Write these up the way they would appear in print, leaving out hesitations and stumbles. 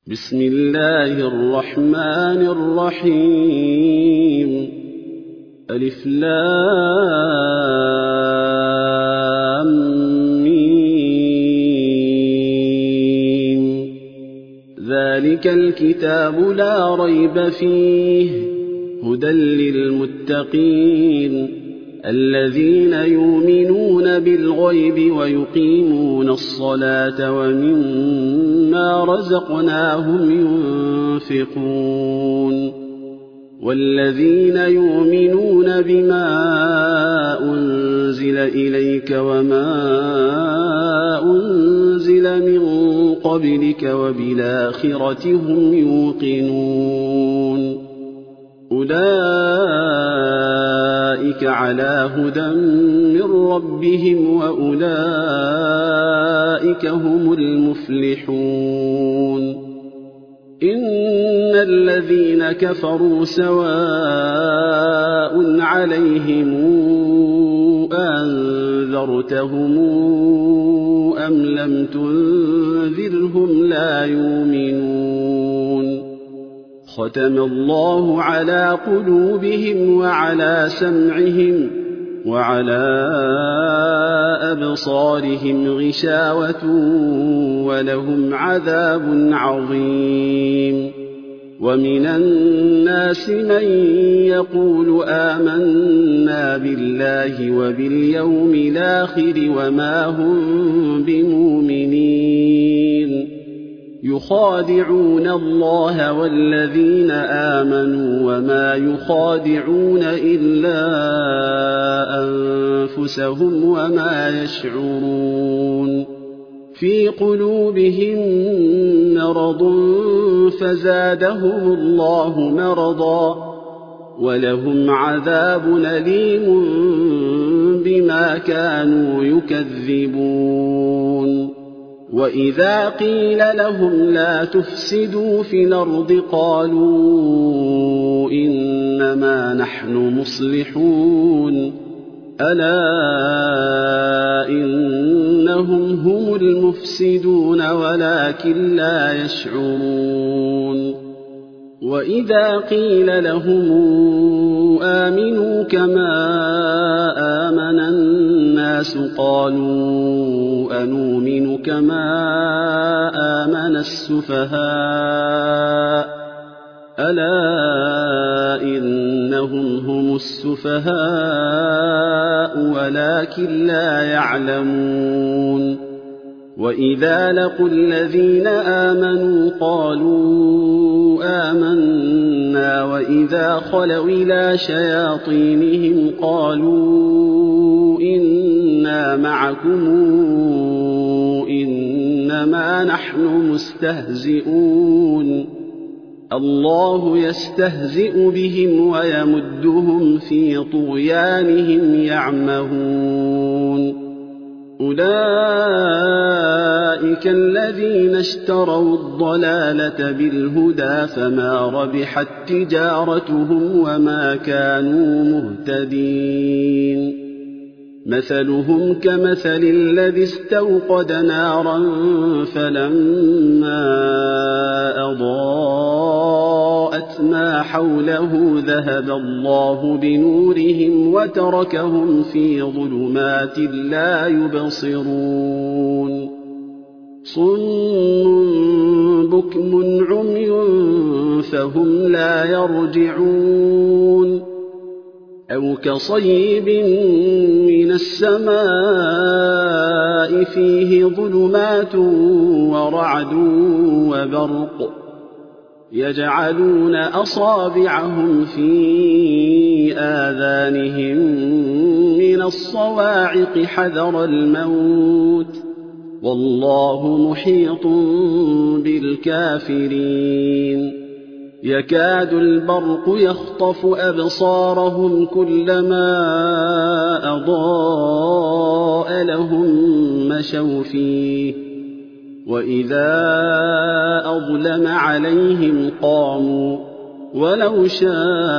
بسم الله الرحمن الرحيم ألف لام ميم ذلك الكتاب لا ريب فيه هدى للمتقين الذين يؤمنون بالغيب ويقيمون الصلاة ومما رزقناهم ينفقون والذين يؤمنون بما أنزل إليك وما أنزل من قبلك وبالآخرة هم يوقنون أولئك على هدى من ربهم وأولئك هم المفلحون إن الذين كفروا سواء عليهم أنذرتهم أم لم تنذرهم لا يؤمنون ختم الله على قلوبهم وعلى سمعهم وعلى أبصارهم غشاوة ولهم عذاب عظيم ومن الناس من يقول آمنا بالله وباليوم الآخر وما هم بمؤمنين يخادعون الله والذين آمنوا وما يخادعون إلا أنفسهم وما يشعرون في قلوبهم مرض فزادهم الله مرضا ولهم عذاب أليم بما كانوا يكذبون وإذا قيل لهم لا تفسدوا في الأرض قالوا إنما نحن مصلحون ألا إنهم هم المفسدون ولكن لا يشعرون وإذا قيل لهم آمنوا كما آمن الناس قالوا أنؤمن كما آمن السفهاء ألا إنهم هم السفهاء ولكن لا يعلمون وإذا لقوا الذين آمنوا قالوا آمنا وإذا خلوا إلى شياطينهم قالوا إنا معكم إنما نحن مستهزئون الله يستهزئ بهم ويمدهم في طغيانهم يعمهون أولئك الذين اشتروا الضلالة بالهدى فما ربحت تجارتهم وما كانوا مهتدين مثلهم كمثل الذي استوقد نارا فلما أضاءت ما حوله ذهب الله بنورهم وتركهم في ظلمات لا يبصرون صم بكم عمي فهم لا يرجعون أو كصيب من السماء فيه ظلمات ورعد وبرق يجعلون أصابعهم في آذانهم من الصواعق حذر الموت والله محيط بالكافرين يكاد البرق يخطف أبصارهم كلما أضاء لهم مشوا فيه وإذا أظلم عليهم قاموا ولو شاء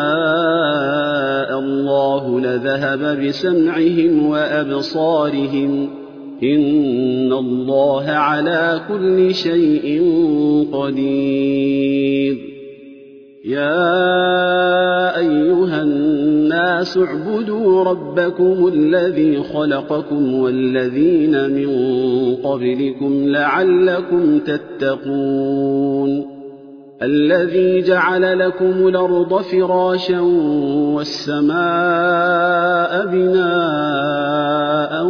الله لذهب بسمعهم وأبصارهم إن الله على كل شيء قدير. يا أيها الناس اعبدوا ربكم الذي خلقكم والذين من قبلكم لعلكم تتقون. الذي جعل لكم الأرض فراشا والسماء بناء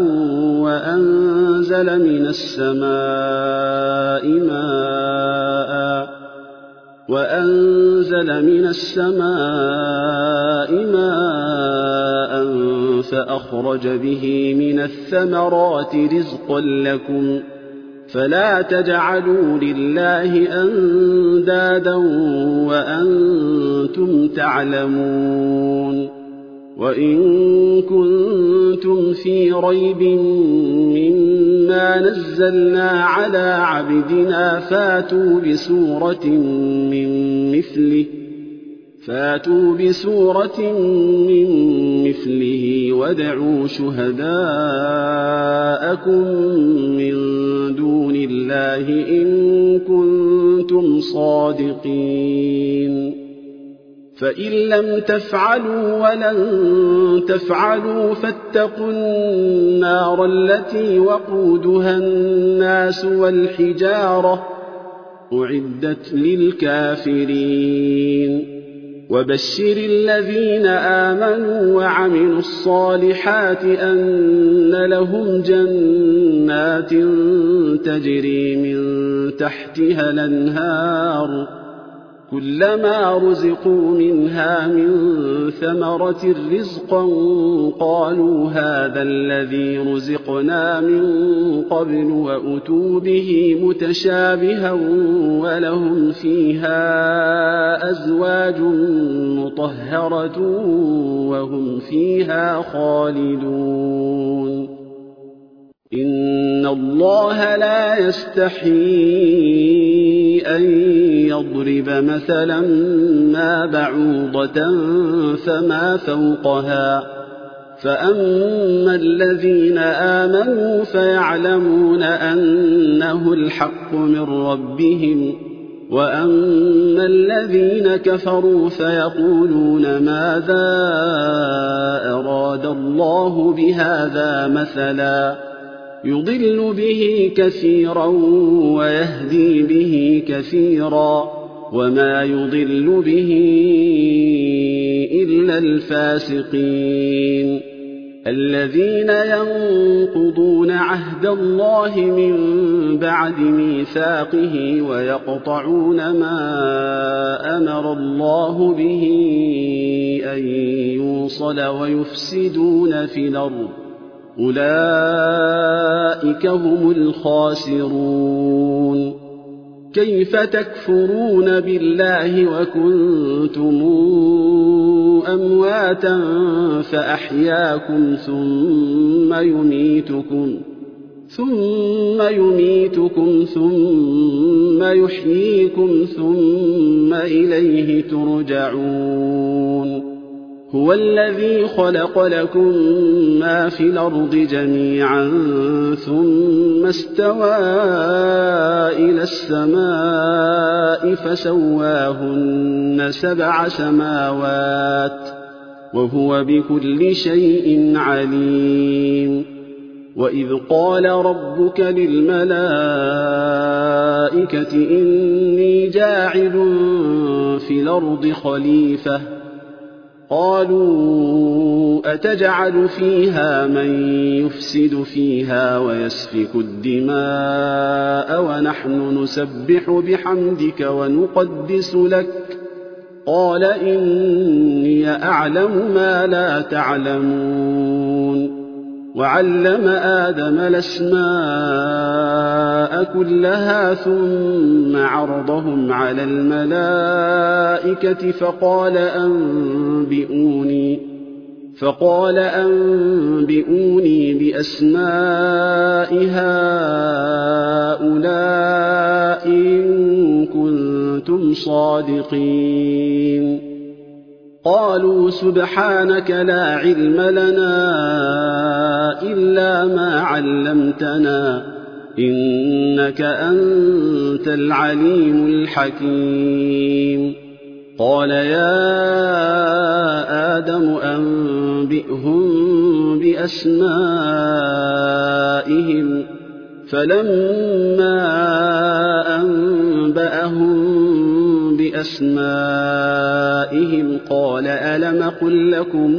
وأنزل من السماء ماء فأخرج به من الثمرات رزقا لكم فلا تجعلوا لله أندادا وأنتم تعلمون. وإن كنتم في ريب مما نزلنا على عبدنا فاتوا بسورة من مثله وادعوا شهداءكم من دون الله إن كنتم صادقين. فإن لم تفعلوا ولن تفعلوا فاتقوا النار التي وقودها الناس والحجارة أعدت للكافرين. وبشر الذين آمنوا وعملوا الصالحات أن لهم جنات تجري من تحتها الأنهار كلما رزقوا منها من ثمرة رزقا قالوا هذا الذي رزقنا من قبل وأتوا به متشابها ولهم فيها أزواج مطهرة وهم فيها خالدون. إن الله لا يستحيي أن يضرب مثلا ما بعوضة فما فوقها فأما الذين آمنوا فيعلمون أنه الحق من ربهم وأما الذين كفروا فيقولون ماذا أراد الله بهذا مثلا يضل به كثيرا ويهدي به كثيرا وما يضل به إلا الفاسقين. الذين ينقضون عهد الله من بعد ميثاقه ويقطعون ما أمر الله به أن يوصل ويفسدون في الأرض أولئك هم الخاسرون. كيف تكفرون بالله وكنتم أمواتا فأحياكم ثم يميتكم ثم يحييكم ثم إليه ترجعون. هو الذي خلق لكم ما في الأرض جميعا ثم استوى إلى السماء فسواهن 7 سماوات وهو بكل شيء عليم. وإذ قال ربك للملائكة إني جاعل في الأرض خليفة قالوا أتجعل فيها من يفسد فيها ويسفك الدماء ونحن نسبح بحمدك ونقدس لك قال إني أعلم ما لا تعلمون. وعلم آدم الأسماء كلها ثم عرضهم على الملائكة فقال أنبئوني بأسماء هؤلاء إن كنتم صادقين. قالوا سبحانك لا علم لنا إلا ما علمتنا إنك أنت العليم الحكيم. قال يا آدم أنبئهم بأسمائهم. فلما أنبأهم بأسمائهم قال ألم قل لكم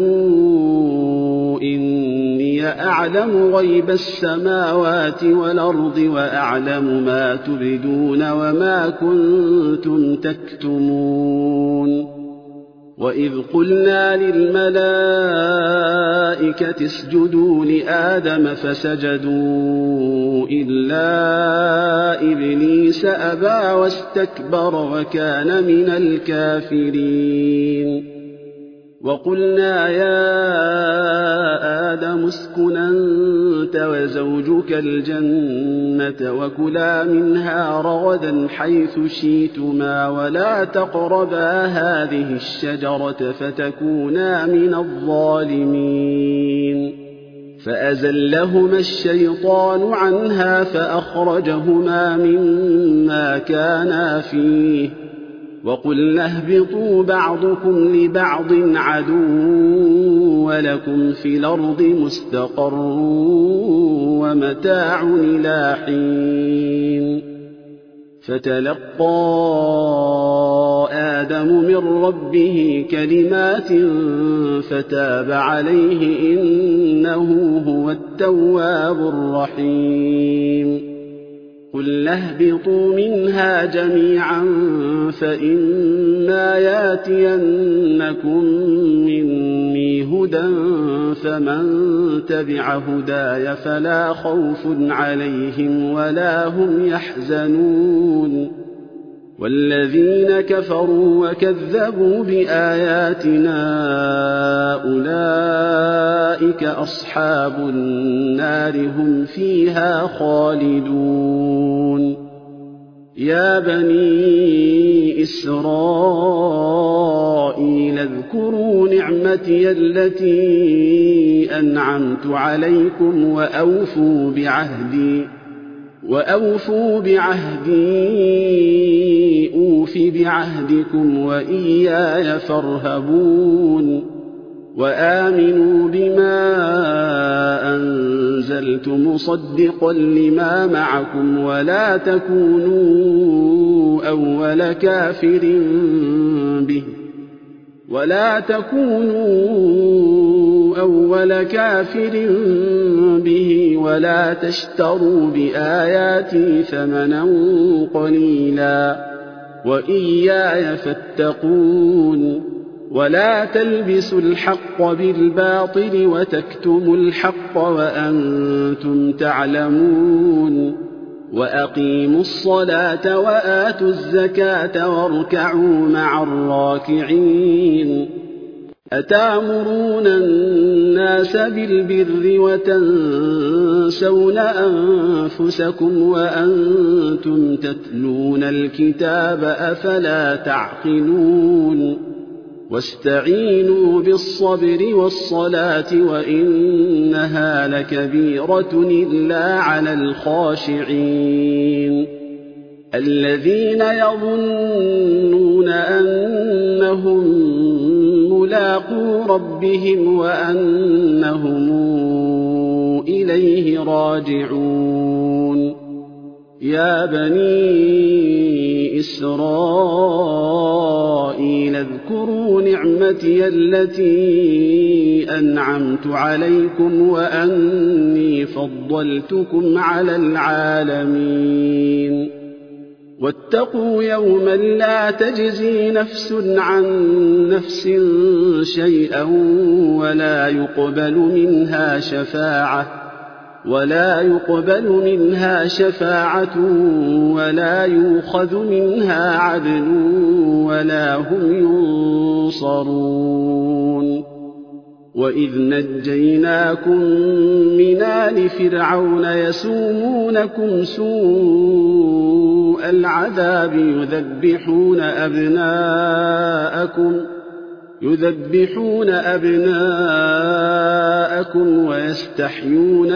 إني أعلم غيب السماوات والأرض وأعلم ما تبدون وما كنتم تكتمون. وإذ قلنا للملائكة اسجدوا لآدم فسجدوا إلا إبليس أبى واستكبر وكان من الكافرين. وقلنا يا آدم اسكن أنت وزوجك الجنة وكلا منها رغدا حيث شئتما ولا تقربا هذه الشجرة فتكونا من الظالمين. فأزلهما الشيطان عنها فأخرجهما مما كانا فيه وقلنا اهبطوا بعضكم لبعض عدو ولكم في الأرض مستقر ومتاع إلى حين. فتلقى آدم من ربه كلمات فتاب عليه إنه هو التواب الرحيم. قل اهبطوا منها جميعا فإما ياتينكم مني هدى فمن تبع هداي فلا خوف عليهم ولا هم يحزنون. والذين كفروا وكذبوا بآياتنا أولئك أصحاب النار هم فيها خالدون. يا بني إسرائيل اذكروا نعمتي التي أنعمت عليكم وأوفوا بعهدي أوف بعهدكم وإياي فارهبون. وآمنوا بما أنزلت مصدقا لما معكم ولا تكونوا أول كافر به ولا تشتروا بآياتي ثمنا قليلا وإياي فاتقون. ولا تلبسوا الحق بالباطل وتكتموا الحق وأنتم تعلمون. وأقيموا الصلاة وآتوا الزكاة واركعوا مع الراكعين. أتأمرون الناس بالبر وتنسون أنفسكم وأنتم تتلون الكتاب أفلا تعقلون. واستعينوا بالصبر والصلاة وإنها لكبيرة إلا على الخاشعين الذين يظنون أنهم ملاقو ربهم وأنهم إليه راجعون. يا بني إسرائيل اذكروا نعمتي التي أنعمت عليكم وأني فضلتكم على العالمين. واتقوا يوما لا تجزي نفس عن نفس شيئا ولا يقبل منها شفاعة ولا يؤخذ منها عدل ولا هم ينصرون. وإذ نجيناكم من آل فرعون يسومونكم يذبحون أبناءكم ويستحيون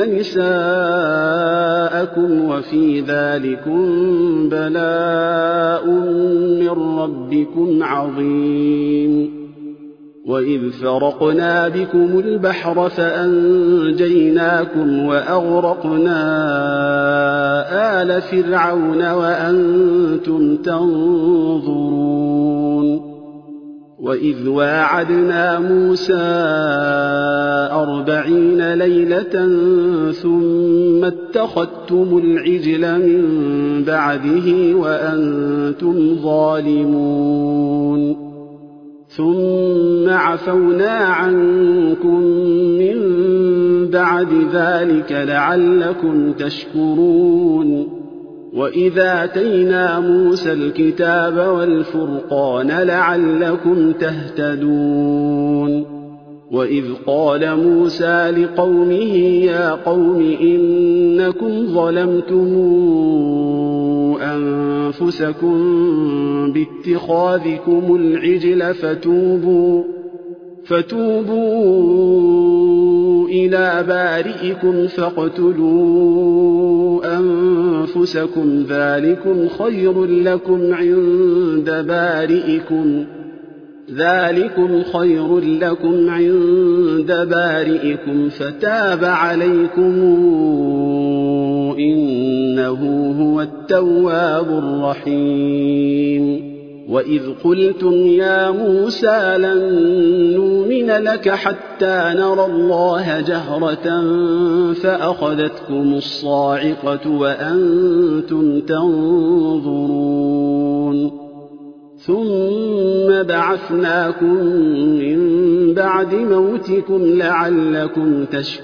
نساءكم وفي ذلكم بلاء من ربكم عظيم وإذ فرقنا بكم البحر فأنجيناكم وأغرقنا آل فرعون وأنتم تنظرون وإذ واعدنا موسى 40 ليلة ثم اتخذتم العجل من بعده وأنتم ظالمون ثم عفونا عنكم من بعد ذلك لعلكم تشكرون وإذا آتينا موسى الكتاب والفرقان لعلكم تهتدون وإذ قال موسى لقومه يا قوم إنكم ظلمتم أنفسكم باتخاذكم العجل فتوبوا إلى بارئكم فاقتلوا أنفسكم ذلكم خير لكم عند بارئكم فتاب عليكم إنه هو التواب الرحيم وإذ قلتم يا موسى لن نؤمن لك حتى نرى الله جهرة فأخذتكم الصاعقة وأنتم تنظرون ثم بعثناكم من بعد موتكم لعلكم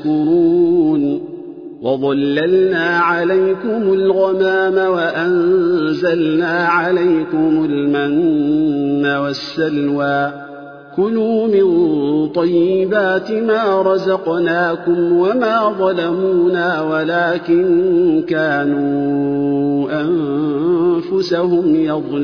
تشكرون وظللنا عليكم الغمام وأنزلنا عليكم المن والسلوى كلوا من طيبات ما رزقناكم وما ظلمونا ولكن كانوا أنفسهم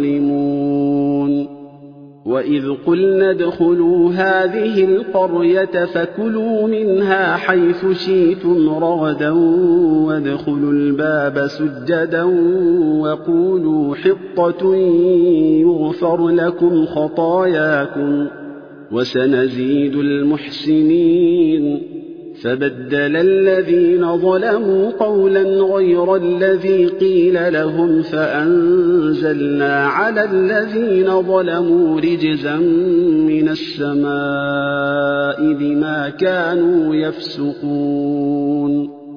يظلمون وإذ قلنا ادخلوا هذه القرية فكلوا منها حيث شئتم رغدا وادخلوا الباب سجدا وقولوا حطة يغفر لكم خطاياكم وسنزيد المحسنين فبدل الذين ظلموا قولا غير الذي قيل لهم فأنزلنا على الذين ظلموا رجزا من السماء بما كانوا يفسقون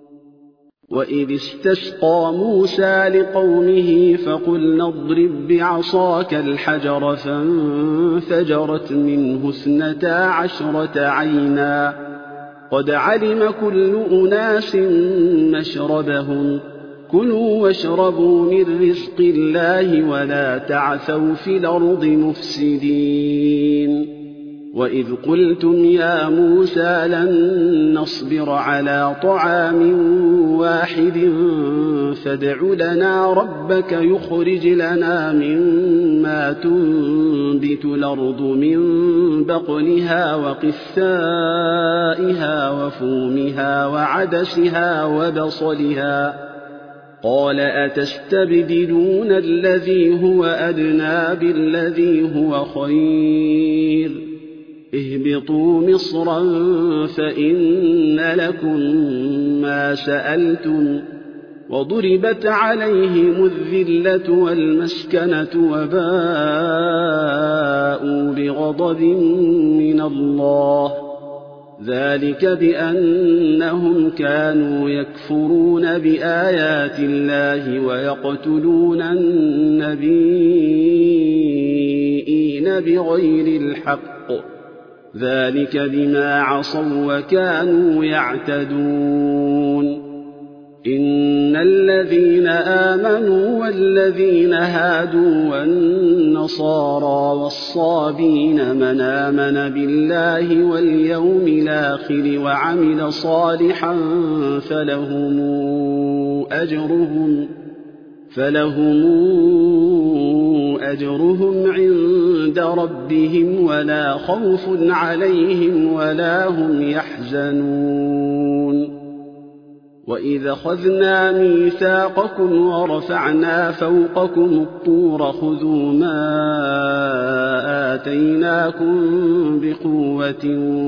وإذ استسقى موسى لقومه فقلنا اضرب بعصاك الحجر فانفجرت منه 12 عينا قد علم كل أناس مشربهم كلوا واشربوا من رزق الله ولا تعثوا في الأرض مفسدين وإذ قلتم يا موسى لن نصبر على طعام واحد فادع لنا ربك يخرج لنا مما تنبت الأرض من بقلها وقثائها وفومها وعدسها وبصلها قال أتستبدلون الذي هو أدنى بالذي هو خير اهبطوا مصرا فإن لكم ما سألتم وضربت عليهم الذلة والمسكنة وباءوا بغضب من الله ذلك بأنهم كانوا يكفرون بآيات الله ويقتلون النبيين بغير الحق ذلك بما عصوا وكانوا يعتدون إن الذين آمنوا والذين هادوا والنصارى والصابين من آمن بالله واليوم الآخر وعمل صالحا فلهم أجرهم عند عند ربهم ولا خوف عليهم ولا هم يحزنون وإذ أخذنا ميثاقكم ورفعنا فوقكم الطور خذوا ما آتيناكم بقوة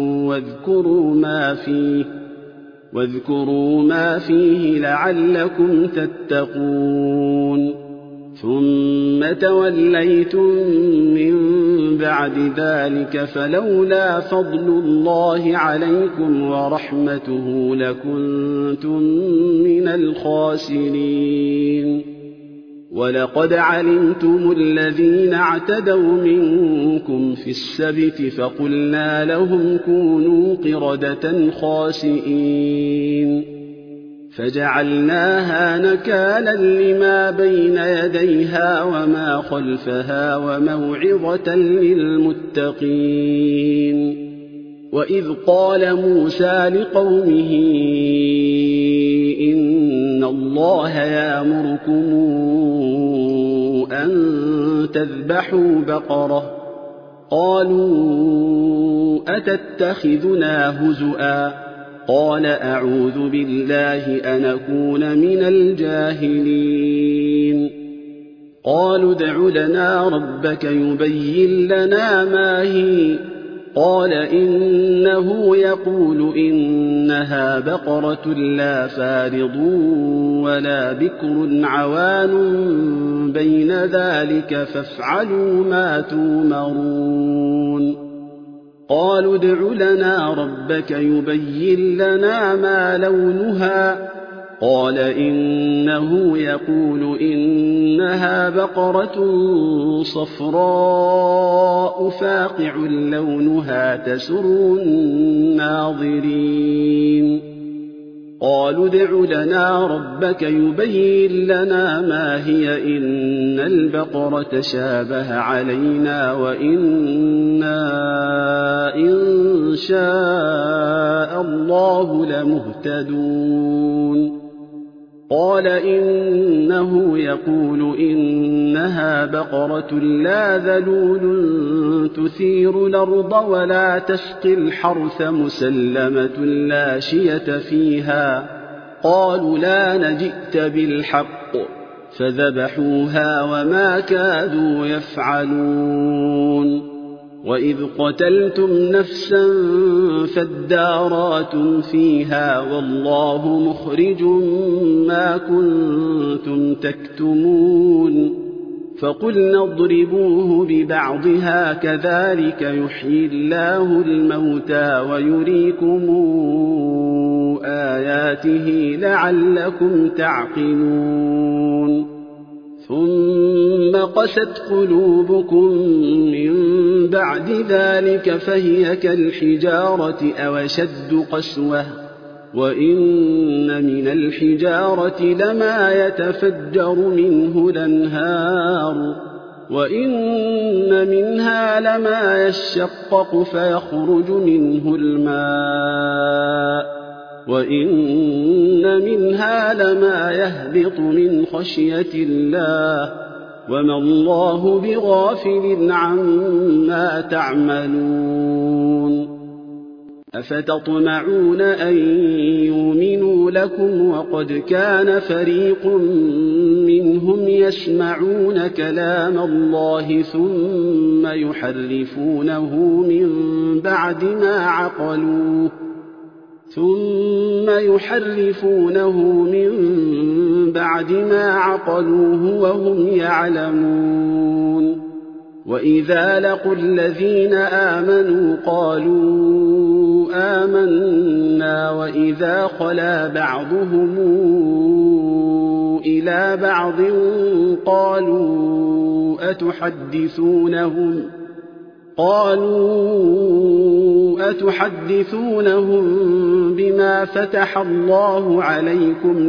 واذكروا ما فيه لعلكم تتقون ثم توليتم من بعد ذلك فلولا فضل الله عليكم ورحمته لكنتم من الخاسرين ولقد علمتم الذين اعتدوا منكم في السبت فقلنا لهم كونوا قردة خاسئين فجعلناها نكالا لما بين يديها وما خلفها وموعظة للمتقين وإذ قال موسى لقومه إن الله يأمركم أن تذبحوا بقرة قالوا أتتخذنا هزؤا قال أعوذ بالله أن أكون من الجاهلين قالوا ادع لنا ربك يبين لنا ما هي قال إنه يقول إنها بقرة لا فارض ولا بكر عوان بين ذلك فافعلوا ما تؤمرون قالوا ادع لنا ربك يبين لنا ما لونها قال إنه يقول إنها بقرة صفراء فاقع لونها تسر الناظرين قالوا ادع لنا ربك يبين لنا ما هي إن البقرة شابه علينا وإنا إن شاء الله لمهتدون قال إنه يقول إنها بقرة لا ذلول تثير الأرض ولا تسقي الحرث مسلمة لا شية فيها قالوا لا نجئت بالحق فذبحوها وما كادوا يفعلون وإذ قتلتم نفسا فادارأتم فيها والله مخرج ما كنتم تكتمون فقلنا اضربوه ببعضها كذلك يحيي الله الموتى ويريكم آياته لعلكم تعقلون ثم قست قلوبكم من بعد ذلك فهي كالحجارة أو أشد قسوة وإن من الحجارة لما يتفجر منه الأنهار وإن منها لما يشقق فيخرج منه الماء وإن منها لما يهبط من خشية الله وما الله بغافل عما تعملون أفتطمعون أن يؤمنوا لكم وقد كان فريق منهم يسمعون كلام الله ثم يحرفونه من بعد ما عقلوه وهم يعلمون وإذا لقوا الذين آمنوا قالوا آمنا وإذا خلا بعضهم إلى بعض قالوا أتحدثونهم بما فتح الله عليكم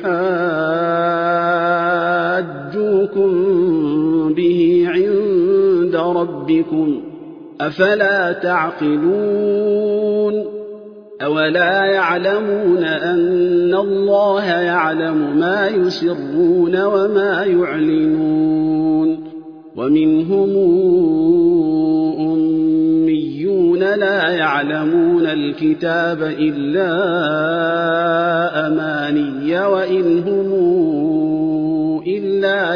ليحاجوكم به عند ربكم أفلا تعقلون أولا يعلمون أن الله يعلم ما يسرون وما يعلنون ومنهم يعلمون الكتاب إلا أماني وإن هم إلا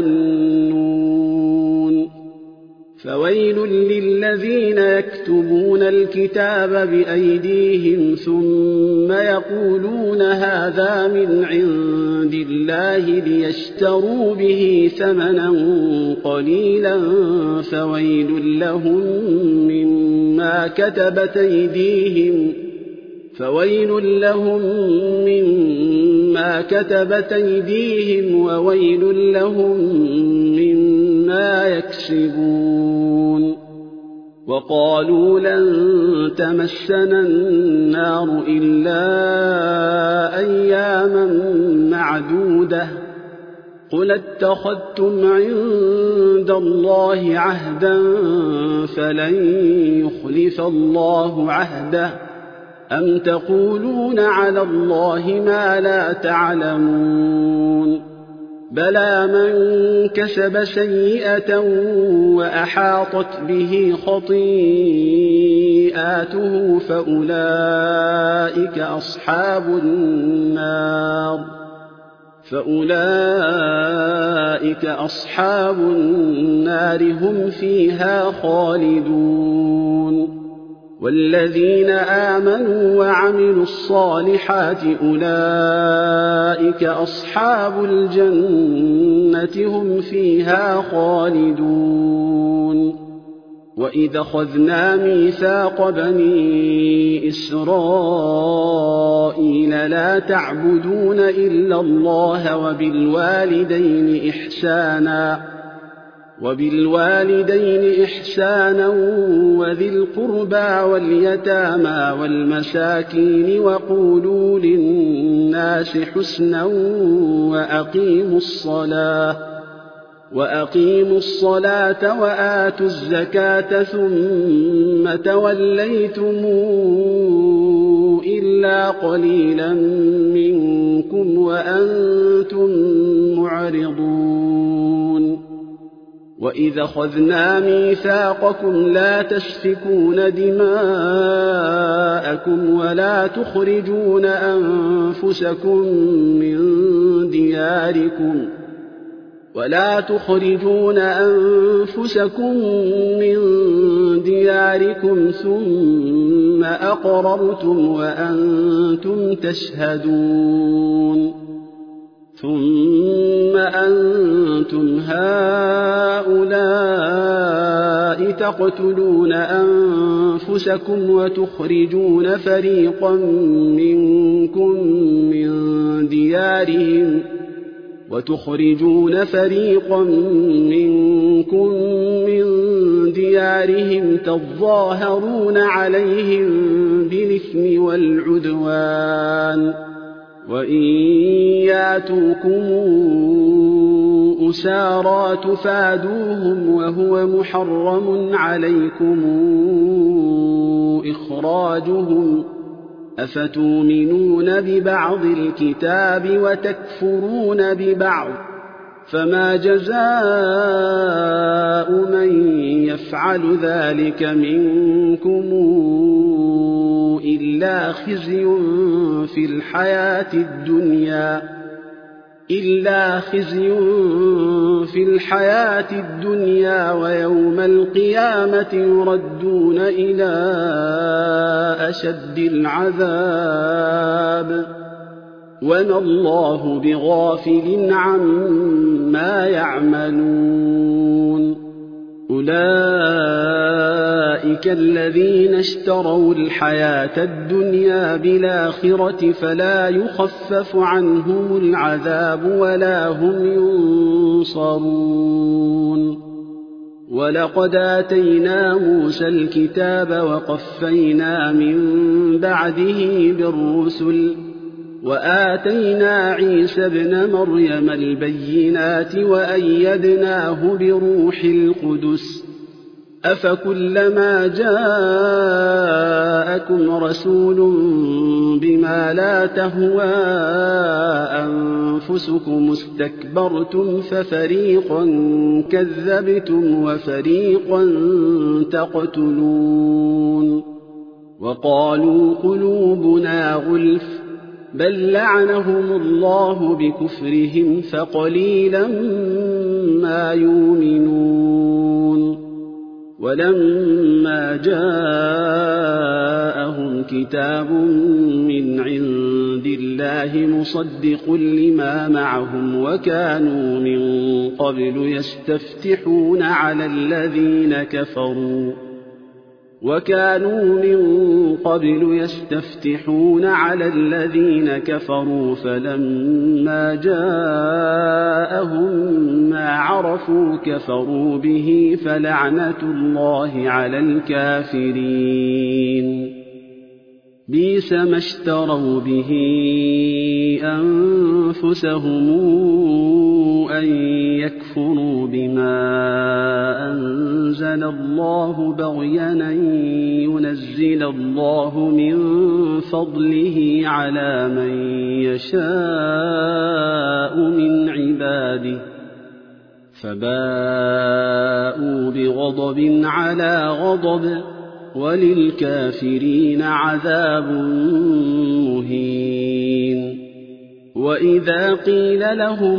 يظنون فويل للذين يكتبون الكتاب بأيديهم ثم يقولون هذا من عند الله ليشتروا به ثمنا قليلا فويل لهم مما كتبت أيديهم وويل لهم مما يكسبون وقالوا لن تمسنا النار إلا أياما معدودة قل اتخذتم عند الله عهدا فلن يخلف الله عهده أم تقولون على الله ما لا تعلمون بلى من كسب سيئة وأحاطت به خطيئاته فأولئك أصحاب النار هم فيها خالدون والذين آمنوا وعملوا الصالحات أولئك أصحاب الجنة هم فيها خالدون وإذا أخذنا ميثاق بني إسرائيل لا تعبدون إلا الله وبالوالدين إحسانا وذي القربى واليتامى والمساكين وقولوا للناس حسنا وأقيموا الصلاة وآتوا الزكاة ثم توليتم إلا قليلا منكم وأنتم معرضون وإذا أخذنا ميثاقكم لا تسفكون دماءكم ولا تخرجون أنفسكم من دياركم ثم أقررتم وأنتم تشهدون ثم أنتم هؤلاء تقتلون أنفسكم وتخرجون فريقا منكم من ديارهم تظاهرون عليهم بالإثم والعدوان وإن ياتوكم أسارى تفادوهم وهو محرم عليكم إخراجهم أفتؤمنون ببعض الكتاب وتكفرون ببعض فما جزاء من يفعل ذلك منكم إلا خزي في الحياة الدنيا ويوم القيامة يردون إلى أشد العذاب وما الله بغافل عما يعملون أولئك الذين اشتروا الحياة الدنيا بالآخرة فلا يخفف عنهم العذاب ولا هم ينصرون ولقد آتينا موسى الكتاب وقفينا من بعده بالرسل وآتينا عيسى ابن مريم البينات وأيدناه بروح القدس أفكلما جاءكم رسول بما لا تهوى أنفسكم استكبرتم ففريقا كذبتم وفريقا تقتلون وقالوا قلوبنا غلف بل لعنهم الله بكفرهم فقليلا ما يؤمنون ولما جاءهم كتاب من عند الله مصدق لما معهم وكانوا من قبل يستفتحون على الذين كفروا فلما جاءهم ما عرفوا كفروا به فلعنة الله على الكافرين بئس ما اشتروا به أنفسهم أن يكفروا بما أنزل الله بغيا أن ينزل الله من فضله على من يشاء من عباده فباءوا بغضب على غضب وللكافرين عذاب مهين وإذا قيل لهم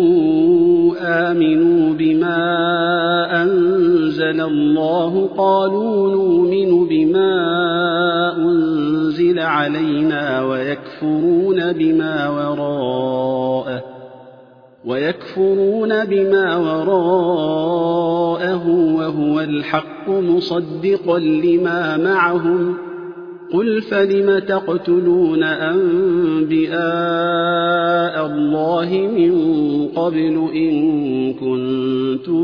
آمنوا بما أنزل الله قالوا نؤمن بما أنزل علينا ويكفرون بما وراءه وهو الحق مصدقا لما معهم قل فلم تقتلون أنبياء الله من قبل إن كنتم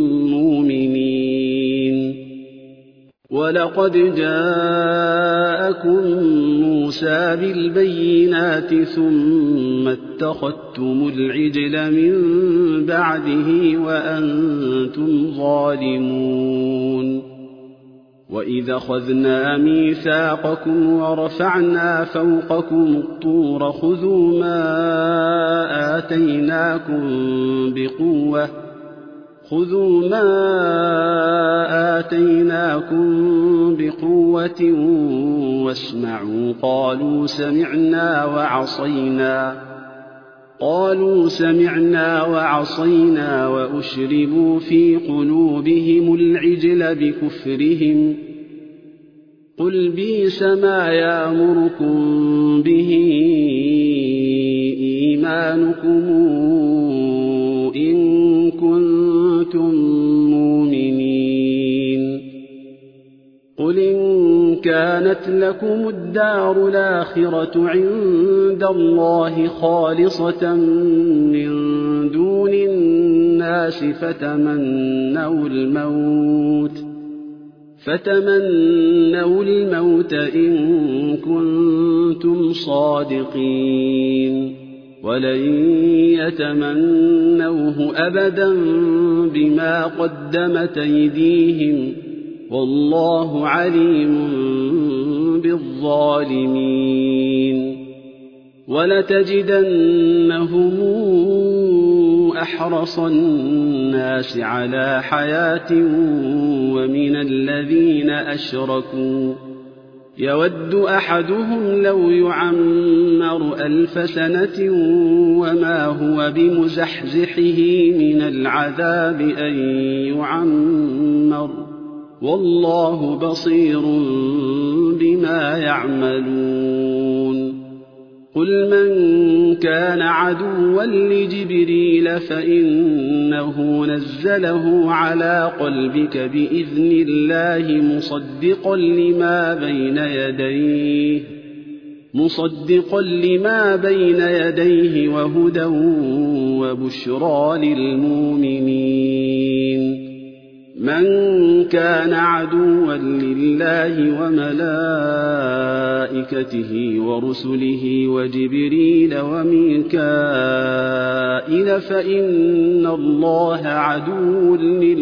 مؤمنين ولقد جاءكم موسى بالبينات ثم اتخذتم العجل من بعده وأنتم ظالمون وإذا أخذنا ميثاقكم ورفعنا فوقكم الطور خذوا ما آتيناكم بقوة واسمعوا قالوا سمعنا وعصينا وأشربوا في قلوبهم العجل بكفرهم قل بئس ما يأمركم به إيمانكم إن كنتم مؤمنين قل إن كانت لكم الدار الآخرة عند الله خالصة من دون الناس فتمنوا الموت إن كنتم صادقين ولن يتمنوه أبدا بما قدمت أيديهم والله عليم بالظالمين ولتجدنهم أحرص الناس على حياة ومن الذين أشركوا يود أحدهم لو يعمر 1000 سنة وما هو بمزحزحه من العذاب أن يعمر والله بصير بما يعملون قل من كان عدوا لجبريل فإنه نزله على قلبك بإذن الله مصدقا لما بين يديه وهدى وبشرى للمؤمنين من كان عدوا لله وملائكته ورسله وجبريل وميكائيل فإن الله عدو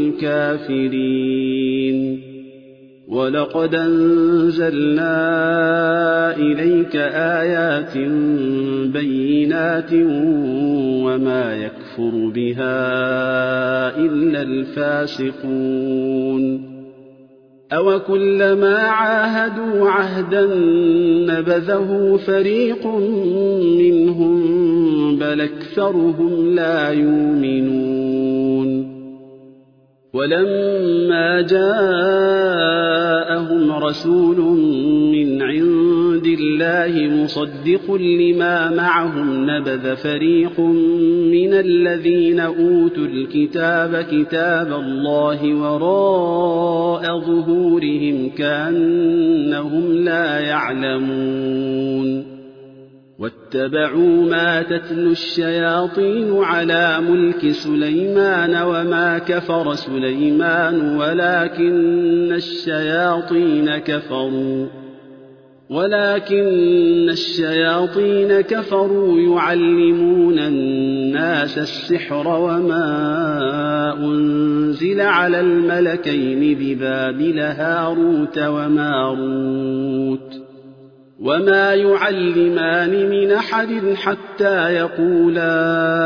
للكافرين ولقد أنزلنا إليك آيات بينات وما يكفر بها إلا الفاسقون أَوَكُلَّمَا عَاهَدُوا عَهْدًا نَّبَذَهُ فَرِيقٌ مِّنْهُم بَلْ أَكْثَرُهُمْ لَا يُؤْمِنُونَ وَلَمَّا جَاءَهُمْ رَسُولٌ مِّنْ عِندِ اللَّهِ مُصَدِّقٌ لِّمَا مَعَهُمْ نَبَذَ فَرِيقٌ مِّنَ الَّذِينَ أُوتُوا الْكِتَابَ كِتَابَ اللَّهِ وَرَاءَ ظُهُورِهِمْ كَأَنَّهُمْ لا يَعْلَمُونَ وَاتَّبَعُوا مَا تَتْلُو الشَّيَاطِينُ عَلَىٰ مُلْكِ سُلَيْمَانَ وَمَا كَفَرَ سُلَيْمَانُ وَلَٰكِنَّ الشَّيَاطِينَ كَفَرُوا يُعَلِّمُونَ النَّاسَ السِّحْرَ وَمَا أُنزِلَ عَلَى الْمَلَكَيْنِ بِبَابِلَ هَارُوتَ وَمَارُوتَ وَمَا يُعَلِّمَانِ مِنْ أَحَدٍ حَتَّىٰ يَقُولَا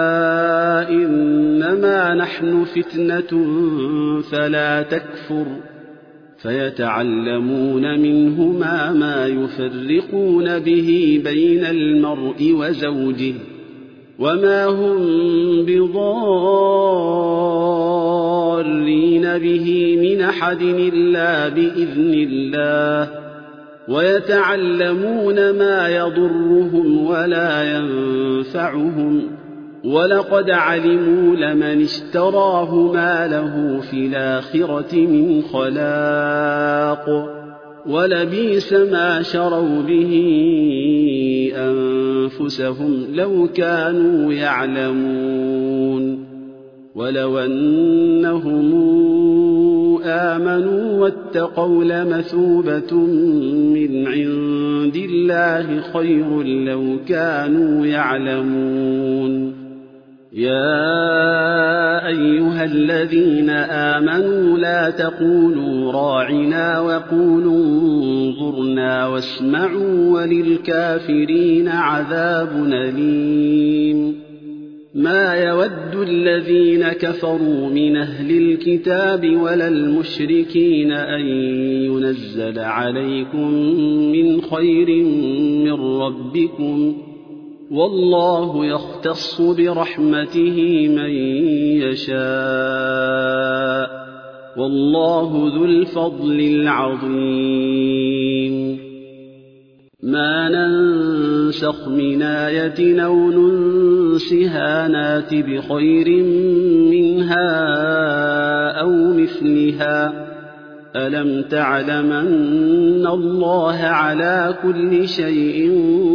إِنَّمَا نَحْنُ فِتْنَةٌ فَلَا تَكْفُرْ فَيَتَعَلَّمُونَ مِنْهُمَا مَا يُفَرِّقُونَ بِهِ بَيْنَ الْمَرْءِ وَزَوْجِهِ وَمَا هُم بِضَارِّينَ بِهِ مِنْ أَحَدٍ إِلَّا بِإِذْنِ اللَّهِ وَيَتَعَلَّمُونَ مَا يَضُرُّهُمْ وَلَا يَنفَعُهُمْ وَلَقَدْ عَلِمُوا لَمَنِ اشْتَرَاهُ مَا لَهُ فِي الْآخِرَةِ مِنْ خَلَاقٍ وَلَبِئْسَ مَا شَرَوْا بِهِ أَنفُسَهُمْ لَوْ كَانُوا يَعْلَمُونَ وَلَوْ أَنَّهُمْ آمَنُوا وَاتَّقَوْا لَمَثُوبَةٌ مِّنْ عِندِ اللَّهِ خَيْرٌ لَّوْ كَانُوا يَعْلَمُونَ يَا أَيُّهَا الَّذِينَ آمَنُوا لَا تَقُولُوا رَاعِنَا وَقُولُوا انظُرْنَا وَاسْمَعُوا وَلِلْكَافِرِينَ عَذَابٌ أَلِيمٌ مَا يَوَدُّ الَّذِينَ كَفَرُوا مِنْ أَهْلِ الْكِتَابِ وَلَا الْمُشْرِكِينَ أَن يُنَزَّلَ عَلَيْكُم مِّنْ خَيْرٍ مِّن رَّبِّكُمْ وَاللَّهُ يَخْتَصُّ بِرَحْمَتِهِ مَن يَشَاءُ وَاللَّهُ ذُو الْفَضْلِ الْعَظِيمِ مَا نَنسَخْ مِنْ آيَةٍ أَوْ نُنسِهَا نَأْتِ بِخَيْرٍ مِّنْهَا أَوْ مِثْلِهَا أَلَمْ تَعْلَمْ أَنَّ اللَّهَ عَلَىٰ كُلِّ شَيْءٍ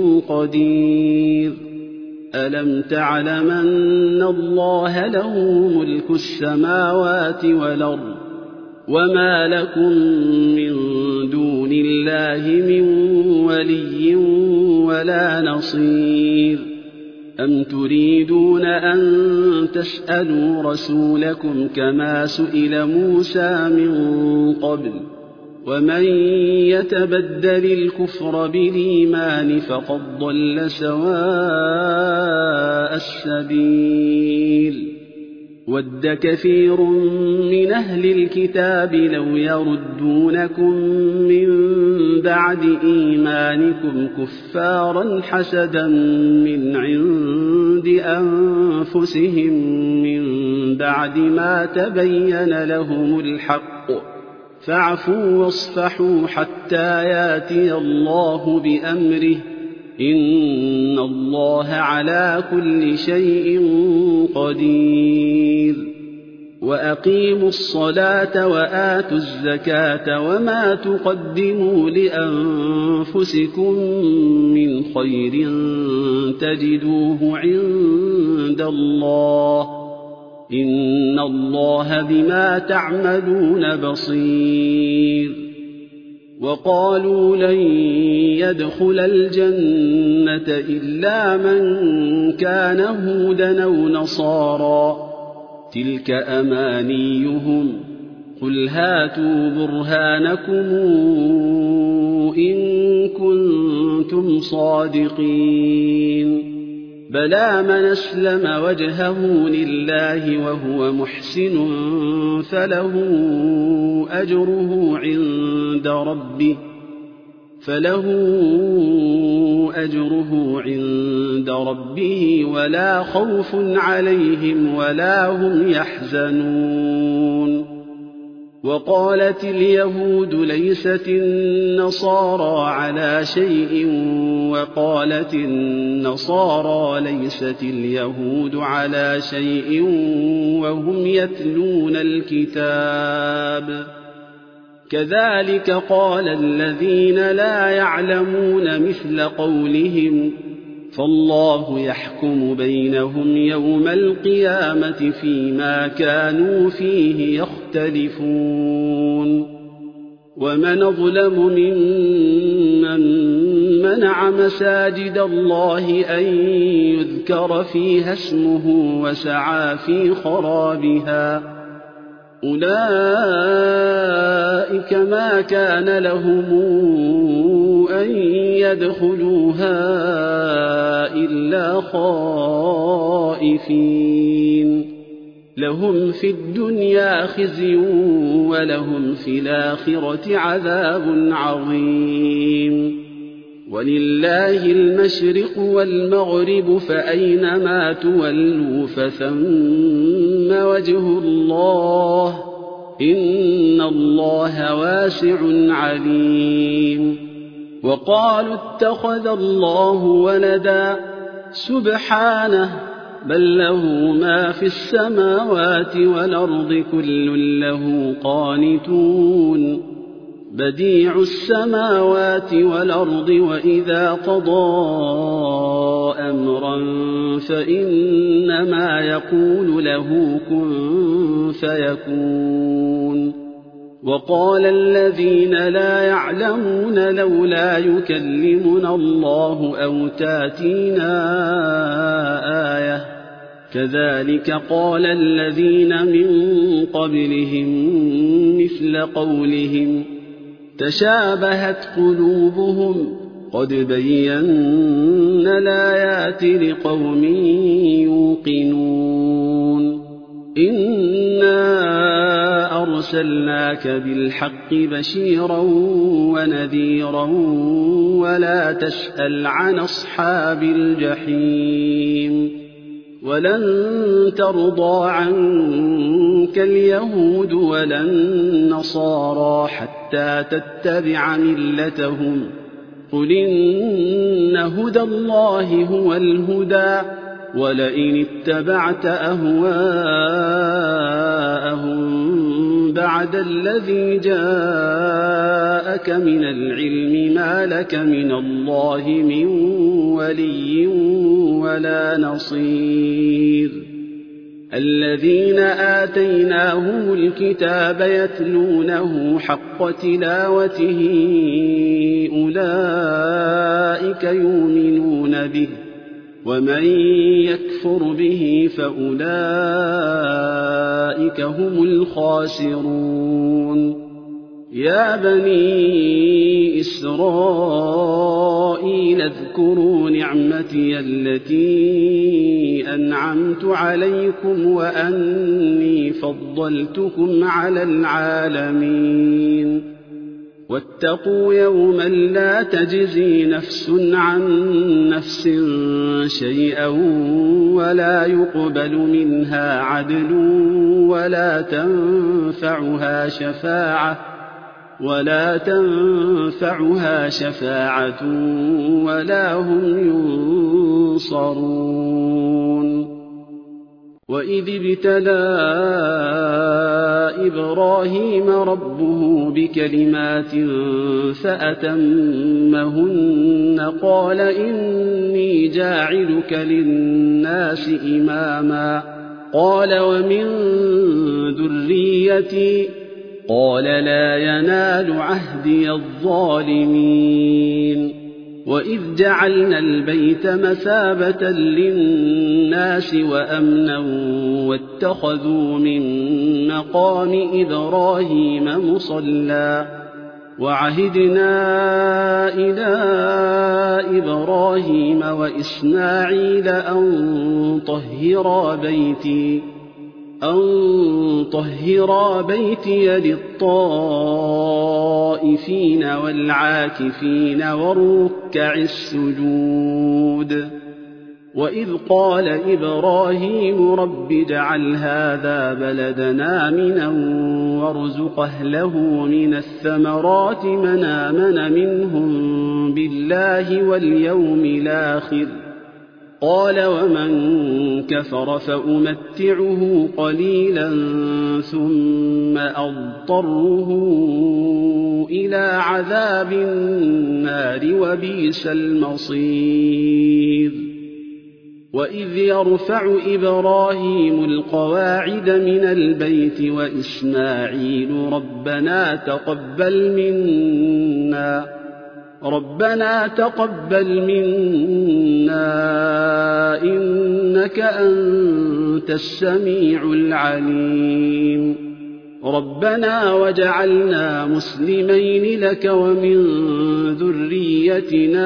قَدِيرٌ أَلَمْ تَعْلَمْ أَنَّ اللَّهَ لَهُ مُلْكُ السَّمَاوَاتِ وَالْأَرْضِ وَمَا لَكُم مِّن دُونِ اللَّهِ مِن وَلِيٍّ وَلَا نَصِيرٍ أَمْ تُرِيدُونَ أَن تَسْأَلُوا رَسُولَكُمْ كَمَا سُئِلَ مُوسَىٰ مِن قَبْلُ ۗ وَمَن يَتَبَدَّلِ الْكُفْرَ بِالْإِيمَانِ فَقَدْ ضَلَّ سَوَاءَ السَّبِيلِ وَدَّ كَثِيرٌ مِّنْ أَهْلِ الْكِتَابِ لَوْ يَرُدُّونَكُم مِّن بَعْدِ إِيمَانِكُمْ كُفَّارًا حَسَدًا مِّنْ عِندِ أَنفُسِهِم مِّن بَعْدِ مَا تَبَيَّنَ لَهُمُ الْحَقُّ فَاعْفُوا وَاصْفَحُوا حَتَّىٰ يَأْتِيَ اللَّهُ بِأَمْرِهِ ۗ إِنَّ اللَّهَ عَلَىٰ كُلِّ شَيْءٍ قَدِيرٌ وَأَقِيمُوا الصَّلَاةَ وَآتُوا الزَّكَاةَ وَمَا تُقَدِّمُوا لِأَنفُسِكُم مِّنْ خَيْرٍ تَجِدُوهُ عِندَ اللَّهِ ۗ إِنَّ اللَّهَ بِمَا تَعْمَلُونَ بَصِيرٌ وَقَالُوا لَن يَدْخُلَ الْجَنَّةَ إِلَّا مَن كَانَ هُودًا أَوْ نَصَارَىٰ ۗ تِلْكَ أَمَانِيُّهُمْ ۗ قُلْ هَاتُوا بُرْهَانَكُمْ إِن كُنتُمْ صَادِقِينَ بلى من أسلم وجهه لله وهو محسن فله أجره عند ربه ولا خوف عليهم ولا هم يحزنون. وقالت اليهود ليست النصارى على شيء وقالت النصارى ليست اليهود على شيء وهم يتلون الكتاب. كذلك قال الذين لا يعلمون مثل قولهم فالله يحكم بينهم يوم القيامة فيما كانوا فيه يختلفون. ومن أظلم ممن منع مساجد الله أن يذكر فيها اسمه وسعى في خرابها. أولئك ما كان لهم أن يدخلوها إلا خائفين. لهم في الدنيا خزي ولهم في الآخرة عذاب عظيم. ولله المشرق والمغرب فأينما تولوا فثم وجه الله إن الله واسع عليم. وقالوا اتخذ الله ولدا سبحانه بل له ما في السماوات والأرض كل له قانتون. بديع السماوات والأرض وإذا قضى أمرا فإنما يقول له كن فيكون. وقال الذين لا يعلمون لولا يكلمنا الله أو تاتينا آية كذلك قال الذين من قبلهم مثل قولهم تشابهت قلوبهم قد بينا الآيات لقوم يوقنون. إنا أرسلناك بالحق بشيرا ونذيرا ولا تسأل عن أصحاب الجحيم. ولن ترضى عنك اليهود ولا النصارى حتى تتبع ملتهم قل إن هدى الله هو الهدى ولئن اتبعت أهواءهم بعد الذي جاءك من العلم ما لك من الله من ولي ولا نصير. الذين آتيناهم الكتاب يتلونه حق تلاوته أولئك يؤمنون به ومن يكفر به فأولئك هم الخاسرون. يا بني إسرائيل اذكروا نعمتي التي أنعمت عليكم وأني فضلتكم على العالمين. واتقوا يوما لا تجزي نفس عن نفس شيئا ولا يقبل منها عدل ولا تنفعها شفاعة ولا هم ينصرون. وإذ ابتلى إبراهيم ربه بكلمات فأتمهن قال إني جاعلك للناس إماما قال ومن ذريتي قال لا ينال عهدي الظالمين. وإذ جعلنا البيت مثابة للناس وأمنا واتخذوا من مقام إبراهيم مصلى وعهدنا إلى إبراهيم وإسماعيل أن طهرا بيتي للطائفين والعاكفين والركع السجود. وإذ قال إبراهيم رب اجعل هذا بلدنا آمنا وارزق أهله من الثمرات من آمن منهم بالله واليوم الآخر قال ومن كفر فأمتعه قليلا ثم أضطره إلى عذاب النار وبئس المصير. وإذ يرفع إبراهيم القواعد من البيت وإسماعيل ربنا تقبل منا إنك أنت السميع العليم ربنا وجعلنا مسلمين لك ومن ذريتنا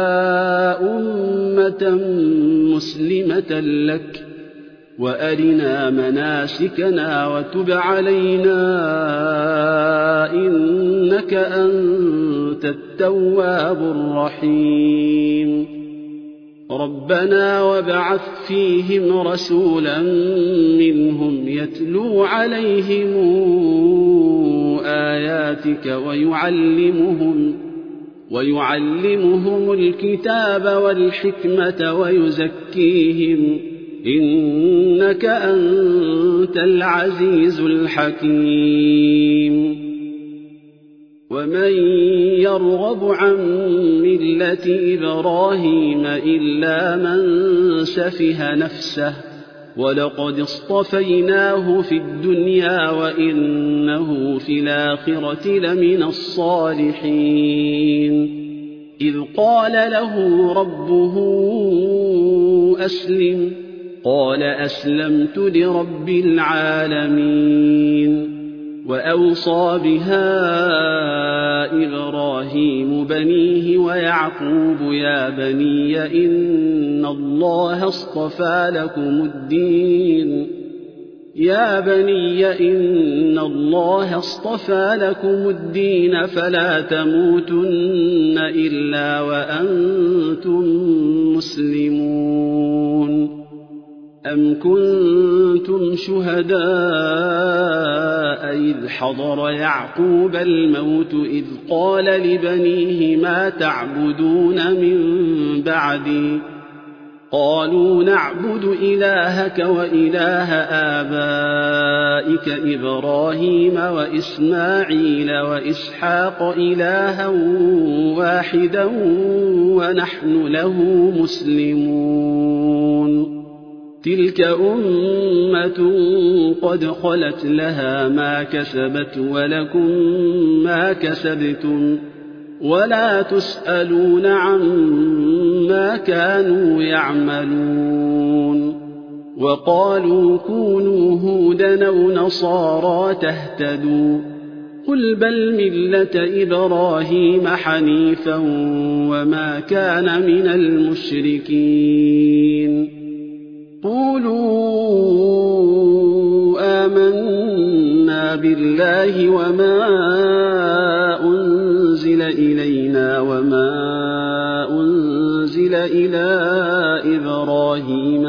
أمة مسلمة لك وأرنا مناسكنا وتب علينا إنك أنت التواب الرحيم ربنا وابعث فيهم رسولا منهم يتلو عليهم آياتك ويعلمهم الكتاب والحكمة ويزكيهم إنك أنت العزيز الحكيم. ومن يرغب عن ملة إبراهيم إلا من سفه نفسه ولقد اصطفيناه في الدنيا وإنه في الآخرة لمن الصالحين. إذ قال له ربه أسلم قال أسلمت لرب العالمين. وأوصى بها إبراهيم بنيه ويعقوب يا بني إن الله اصطفى لكم الدين فلا تموتن إلا وأنتم مسلمون. أم كنتم شهداء إذ حضر يعقوب الموت إذ قال لبنيه ما تعبدون من بعدي قالوا نعبد إلهك وإله آبائك إبراهيم وإسماعيل وإسحاق إلها واحدا ونحن له مسلمون. تلك أمة قد خلت لها ما كسبت ولكم ما كسبتم ولا تسألون عما كانوا يعملون. وقالوا كونوا هودا أو نصارى تهتدوا قل بل ملة إبراهيم حنيفا وما كان من المشركين. قولوا آمنا بالله وما أنزل إلينا وما أنزل إلى إبراهيم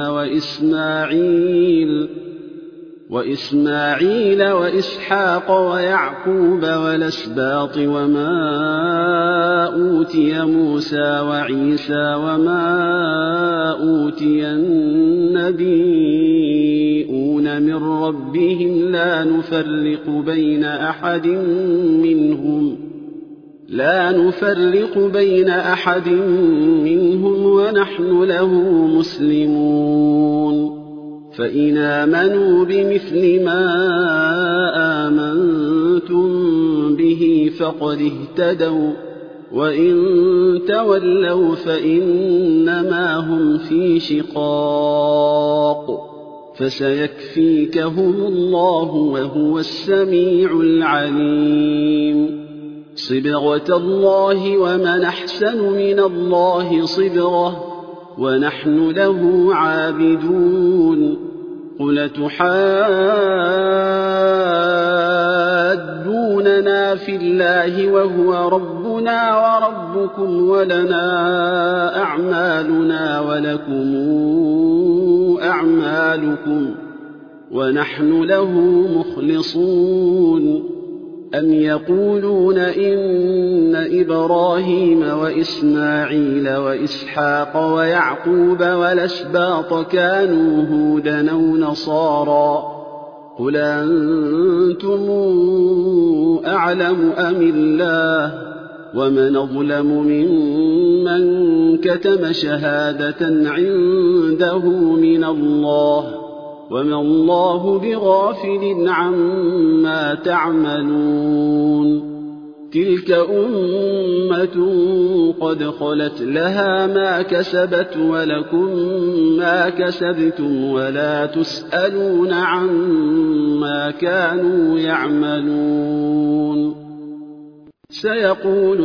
وإسماعيل وإسحاق ويعقوب والأسباط وما أوتي موسى وعيسى وما أوتي النبيون من ربهم لا نفرق بين أحد منهم ونحن له مسلمون. فإن آمنوا بمثل ما آمنتم به فقد اهتدوا وإن تولوا فإنما هم في شقاق فسيكفيكهم الله وهو السميع العليم. صبغة الله ومن أحسن من الله صبغة ونحن له عابدون قل تحاجوننا في الله وهو ربنا وربكم ولنا أعمالنا ولكم أعمالكم ونحن له مخلصون أم يقولون إن إبراهيم وإسماعيل وإسحاق ويعقوب والأسباط كانوا هودا أو نصارى قل أنتم أعلم أم الله ومن أظلم ممن كتم شهادة عنده من الله وما الله بغافل عما تعملون تلك أمة قد خلت لها ما كسبت ولكم ما كسبتم ولا تسألون عما كانوا يعملون سيقول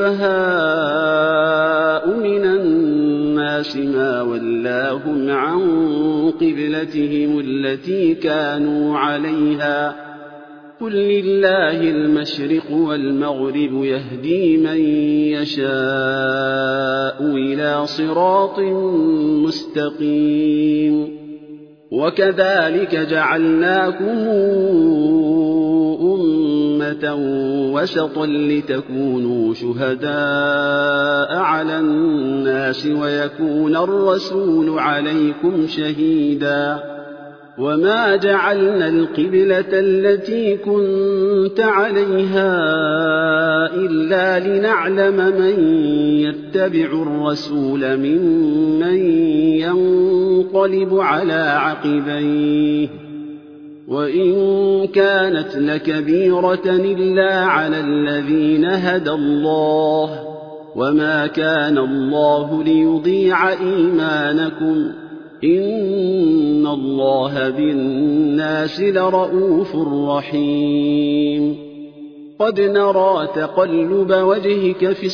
السفهاء من الناس ما ولاهم عن قبلتهم التي كانوا عليها قل لله المشرق والمغرب يهدي من يشاء إلى صراط مستقيم وكذلك جعلناكم أمة وسطا لتكونوا شهداء على الناس ويكون الرسول عليكم شهيدا وما جعلنا القبلة التي كنت عليها إلا لنعلم من يتبع الرسول ممن ينقلب على عقبيه وإن كانت لكبيرة إلا على الذين هدى الله وما كان الله ليضيع إيمانكم إن الله بالناس لرءوف رحيم قد نرى تقلب وجهك في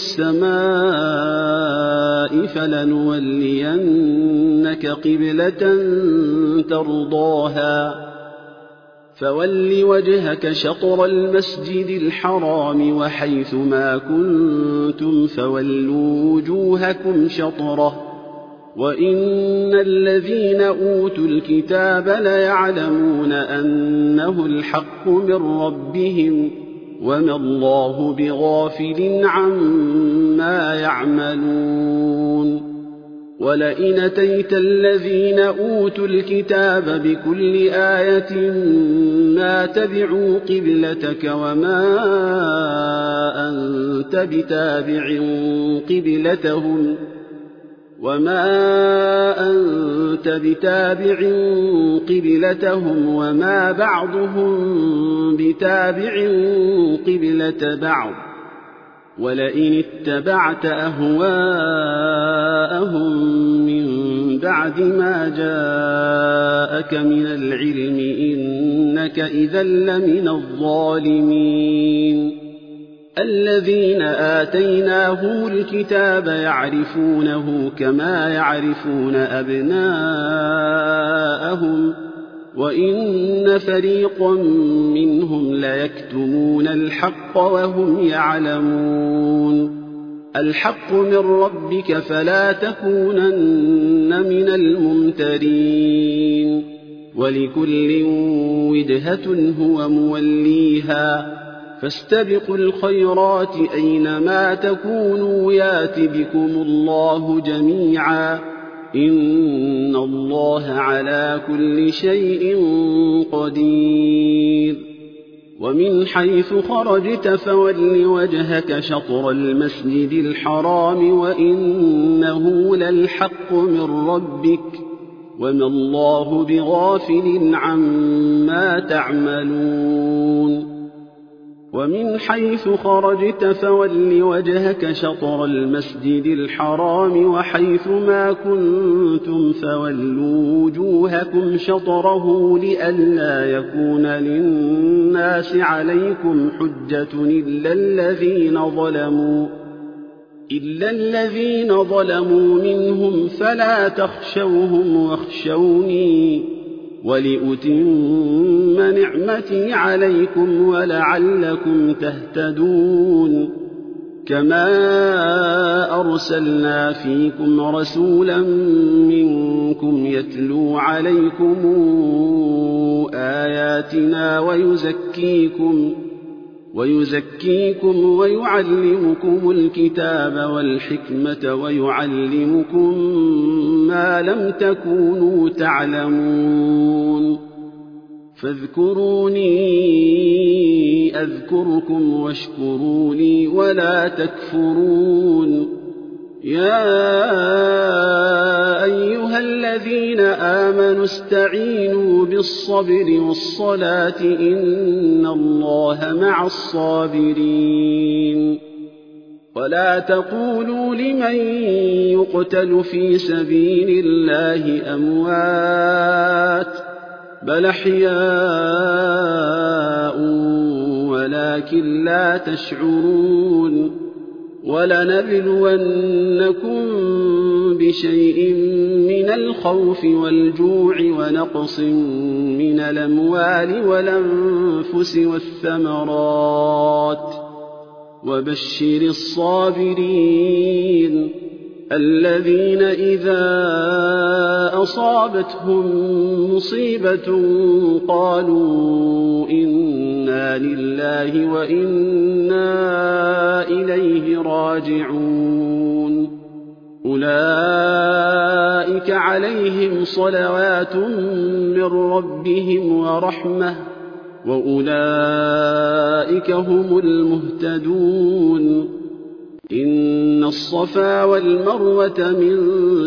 السماء فلنولينك قبلة ترضاها فول وجهك شطر المسجد الحرام وحيث ما كنتم فولوا وجوهكم شطره وإن الذين أوتوا الكتاب ليعلمون أنه الحق من ربهم وما الله بغافل عما يعملون ولئن أتيت الذين أوتوا الكتاب بكل آية ما تبعوا قبلتك وما أنت بتابع قبلتهم وما بعضهم بتابع قبلة بعض ولئن اتبعت أهواءهم من بعد ما جاءك من العلم إنك إذا لمن الظالمين الذين آتيناهم الكتاب يعرفونه كما يعرفون أبناءهم وإن فريقا منهم ليكتمون الحق وهم يعلمون الحق من ربك فلا تكونن من الممترين ولكل وجهة هو موليها فاستبقوا الخيرات أينما تكونوا يات بكم الله جميعا إن الله على كل شيء قدير ومن حيث خرجت فول وجهك شطر المسجد الحرام وإنه للحق من ربك وما الله بغافل عما تعملون ومن حيث خرجت فول وجهك شطر المسجد الحرام وحيث ما كنتم فولوا وجوهكم شطره لئلا يكون للناس عليكم حجة إلا الذين ظلموا منهم فلا تخشوهم واخشوني ولأتم نعمتي عليكم ولعلكم تهتدون كما أرسلنا فيكم رسولا منكم يتلو عليكم آياتنا ويزكيكم ويعلمكم الكتاب والحكمة ويعلمكم ما لم تكونوا تعلمون فاذكروني أذكركم واشكروا لي ولا تكفرون يا أيها الذين آمنوا استعينوا بالصبر والصلاة إن الله مع الصابرين ولا تقولوا لمن يقتل في سبيل الله أموات بل أحياء ولكن لا تشعرون ولنبلونكم بشيء من الخوف والجوع ونقص من الأموال والأنفس والثمرات وبشر الصابرين الذين إذا أصابتهم مصيبة قالوا إنا لله وإنا إليه راجعون أولئك عليهم صلوات من ربهم ورحمة وأولئك هم المهتدون إن الصفا والمروة من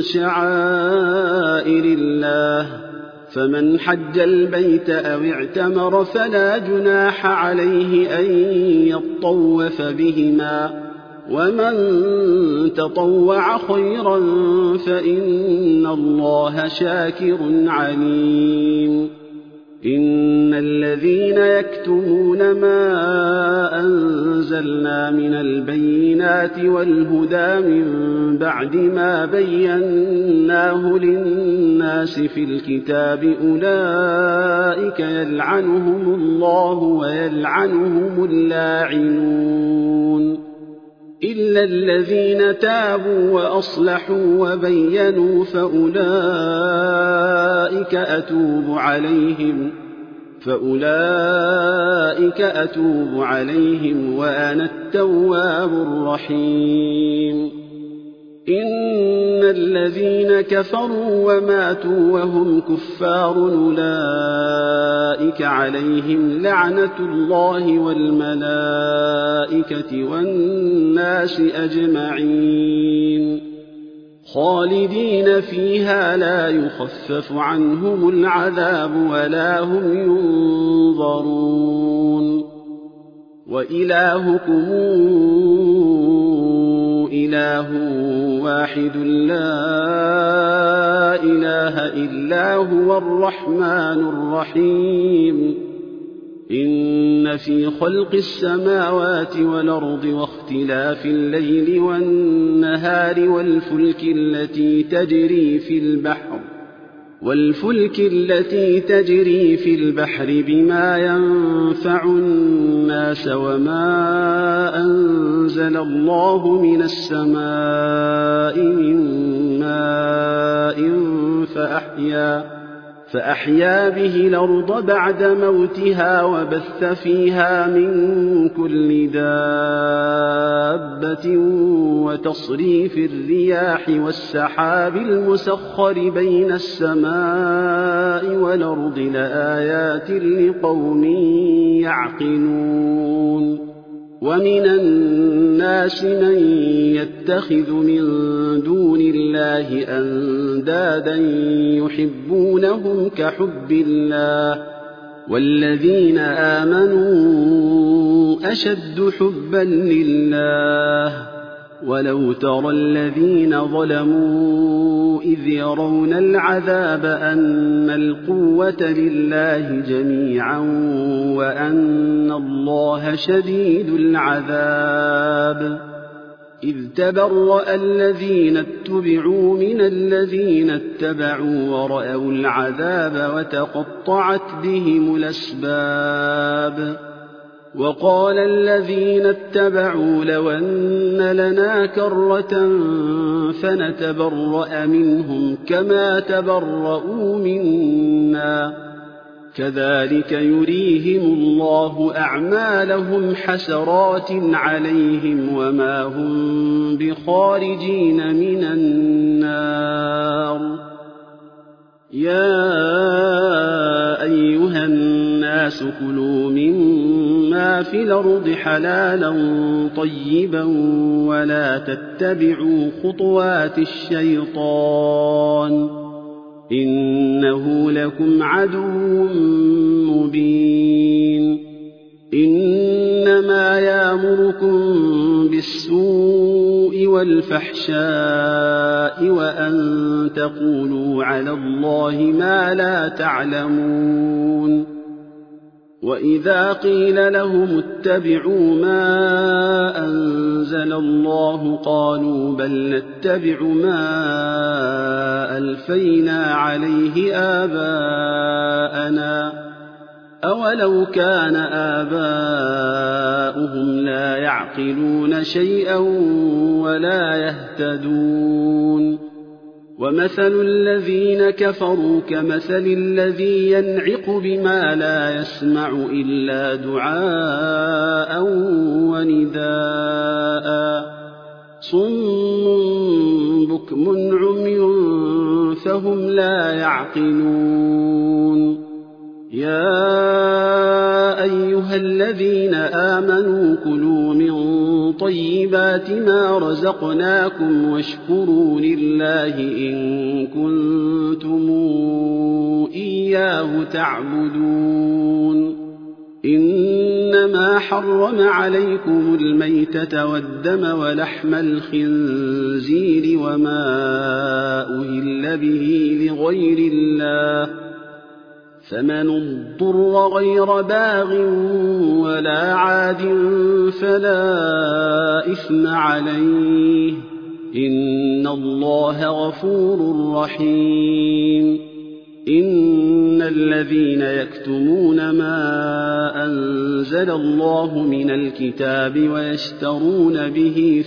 شعائر الله فمن حج البيت أو اعتمر فلا جناح عليه أن يطوف بهما ومن تطوع خيرا فإن الله شاكر عليم إن الذين يكتمون ما أنزلنا من البينات والهدى من بعد ما بيناه للناس في الكتاب أولئك يلعنهم الله ويلعنهم اللاعنون إلا الذين تابوا وأصلحوا وبينوا فأولئك أتوب عليهم وأنا التواب الرحيم إن الذين كفروا وماتوا وهم كفار أولئك عليهم لعنة الله والملائكة والناس أجمعين خالدين فيها لا يخفف عنهم العذاب ولا هم ينظرون وإلهكم إله واحد لا إله إلا هو الرحمن الرحيم إن في خلق السماوات والأرض واختلاف الليل والنهار والفلك التي تجري في البحر بما ينفع الناس وما أنزل الله من السماء من ماء فأحيا به الأرض بعد موتها وبث فيها من كل دابة وتصريف الرياح والسحاب المسخر بين السماء والأرض لآيات لقوم يعقلون ومن الناس من يتخذ من دون الله أندادا يحبونهم كحب الله والذين آمنوا أشد حبا لله. ولو ترى الذين ظلموا إذ يرون العذاب أن القوة لله جميعا وأن الله شديد العذاب. إذ تبرأ الذين اتبعوا من الذين اتبعوا ورأوا العذاب وتقطعت بهم الأسباب. وقال الذين اتبعوا لو أن لنا كرة فنتبرأ منهم كما تبرؤوا منا كذلك يريهم الله أعمالهم حسرات عليهم وما هم بخارجين من النار. يا أيها الناس كلوا مما في الأرض حلالا طيبا ولا تتبعوا خطوات الشيطان إنه لكم عدو مبين. إنما يأمركم بالسوء والفحشاء وأن تقولوا على الله ما لا تعلمون. وإذا قيل لهم اتبعوا ما أنزل الله قالوا بل نتبع ما ألفينا عليه آباءنا أولو كان آباؤهم لا يعقلون شيئا ولا يهتدون. ومثل الذين كفروا كمثل الذي ينعق بما لا يسمع إلا دعاء ونداء صم بكم عمي فهم لا يعقلون. يا أيها الذين آمنوا كلوا من طيبات ما رزقناكم واشكروا لله إن كنتم إياه تعبدون. إنما حرم عليكم الميتة والدم ولحم الخنزير وما أهل به لغير الله فمن اضطر غير باغ ولا عاد فلا إثم عليه إن الله غفور رحيم. إن الذين يكتمون ما أنزل الله من الكتاب ويشترون به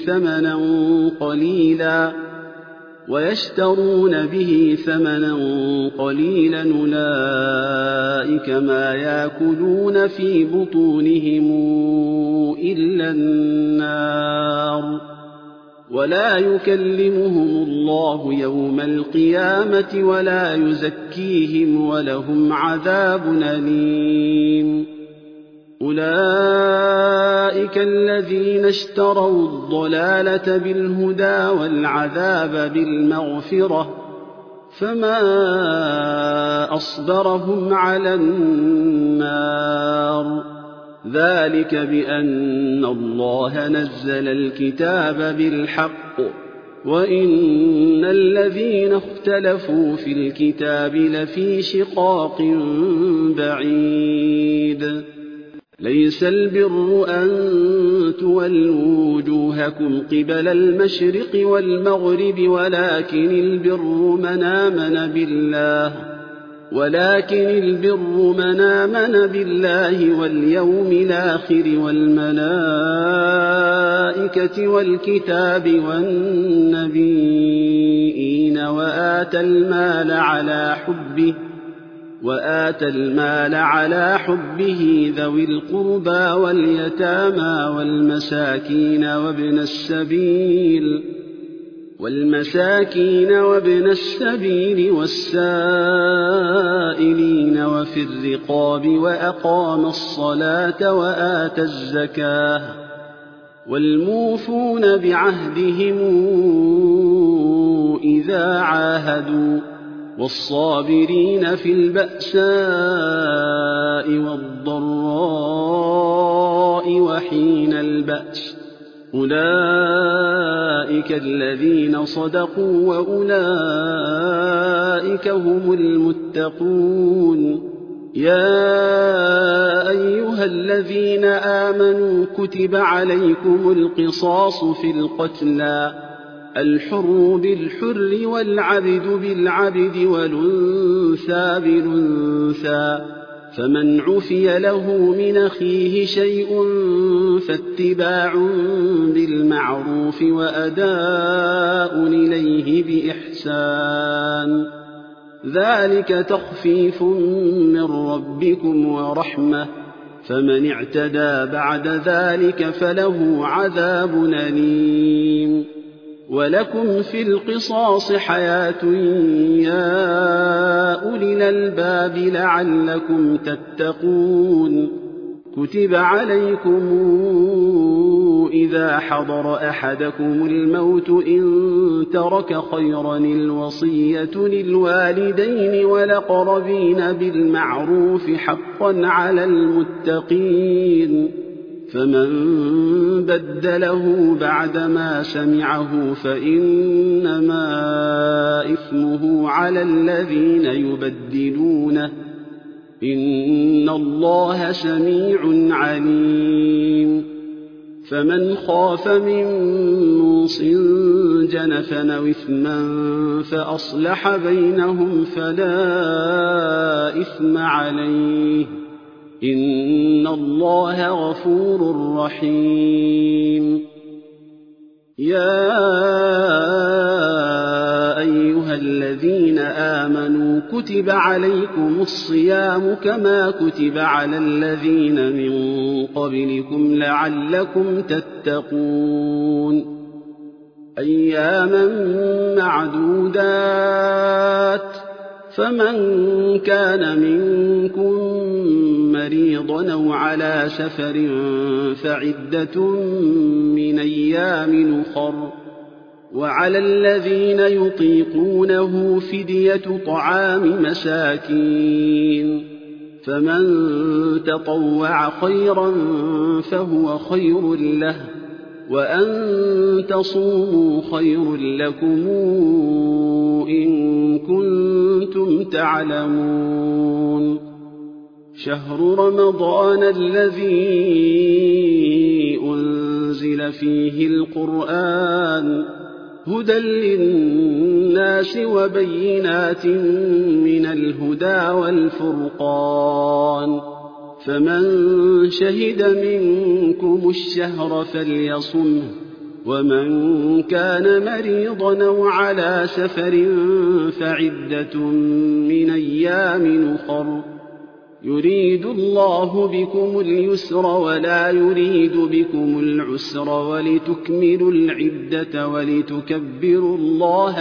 ثمنا قليلا أولئك ما يأكلون في بطونهم إلا النار ولا يكلمهم الله يوم القيامة ولا يزكيهم ولهم عذاب أليم. أولئك الذين اشتروا الضلالة بالهدى والعذاب بالمغفرة فما أصبرهم على النار ذلك بأن الله نزل الكتاب بالحق وإن الذين اختلفوا في الكتاب لفي شقاق بعيد. ليس البر أن تولوا وجوهكم قبل المشرق والمغرب ولكن البر من آمن بالله واليوم الآخر والملائكة والكتاب والنبيين وآتى المال على حبه ذوي القربى واليتامى والمساكين وابن السبيل والسائلين وفي الرقاب وأقام الصلاة وآتى الزكاة والموفون بعهدهم إذا عاهدوا والصابرين في البأساء والضراء وحين البأس أولئك الذين صدقوا وأولئك هم المتقون يا أيها الذين آمنوا كتب عليكم القصاص في القتلى الحر بالحر والعبد بالعبد والأنثى بالأنثى فمن عفي له من أخيه شيء فاتباع بالمعروف وأداء إليه بإحسان ذلك تخفيف من ربكم ورحمة فمن اعتدى بعد ذلك فله عذاب أليم ولكم في القصاص حياة يا أولي الألباب لعلكم تتقون كتب عليكم إذا حضر أحدكم الموت إن ترك خيرا الوصية للوالدين والأقربين بالمعروف حقا على المتقين فمن بدله بعدما سمعه فإنما إثمه على الذين يبدلونه إن الله سميع عليم فمن خاف من موص جنفا أو إثما فأصلح بينهم فلا إثم عليه إن الله غفور رحيم يا أيها الذين آمنوا كتب عليكم الصيام كما كتب على الذين من قبلكم لعلكم تتقون أياما معدودات فمن كان منكم مريضا أو على سفر فعدة من أيام أخر وعلى الذين يطيقونه فدية طعام مساكين فمن تطوع خيرا فهو خير له وأن تصوموا خير لكم إن كنتم تعلمون شهر رمضان الذي أنزل فيه القرآن هدى للناس وبينات من الهدى والفرقان فمن شهد منكم الشهر فليصمه ومن كان مريضا أو على سفر فعدة من أيام أخر يريد الله بكم اليسر ولا يريد بكم العسر ولتكملوا العدة ولتكبروا الله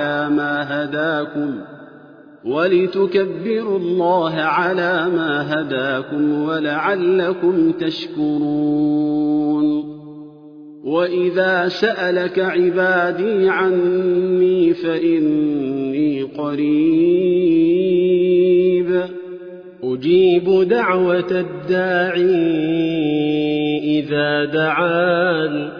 على ما هداكم ولعلكم تشكرون وإذا سألك عبادي عني فإني قريب أجيب دعوة الداعي إذا دعان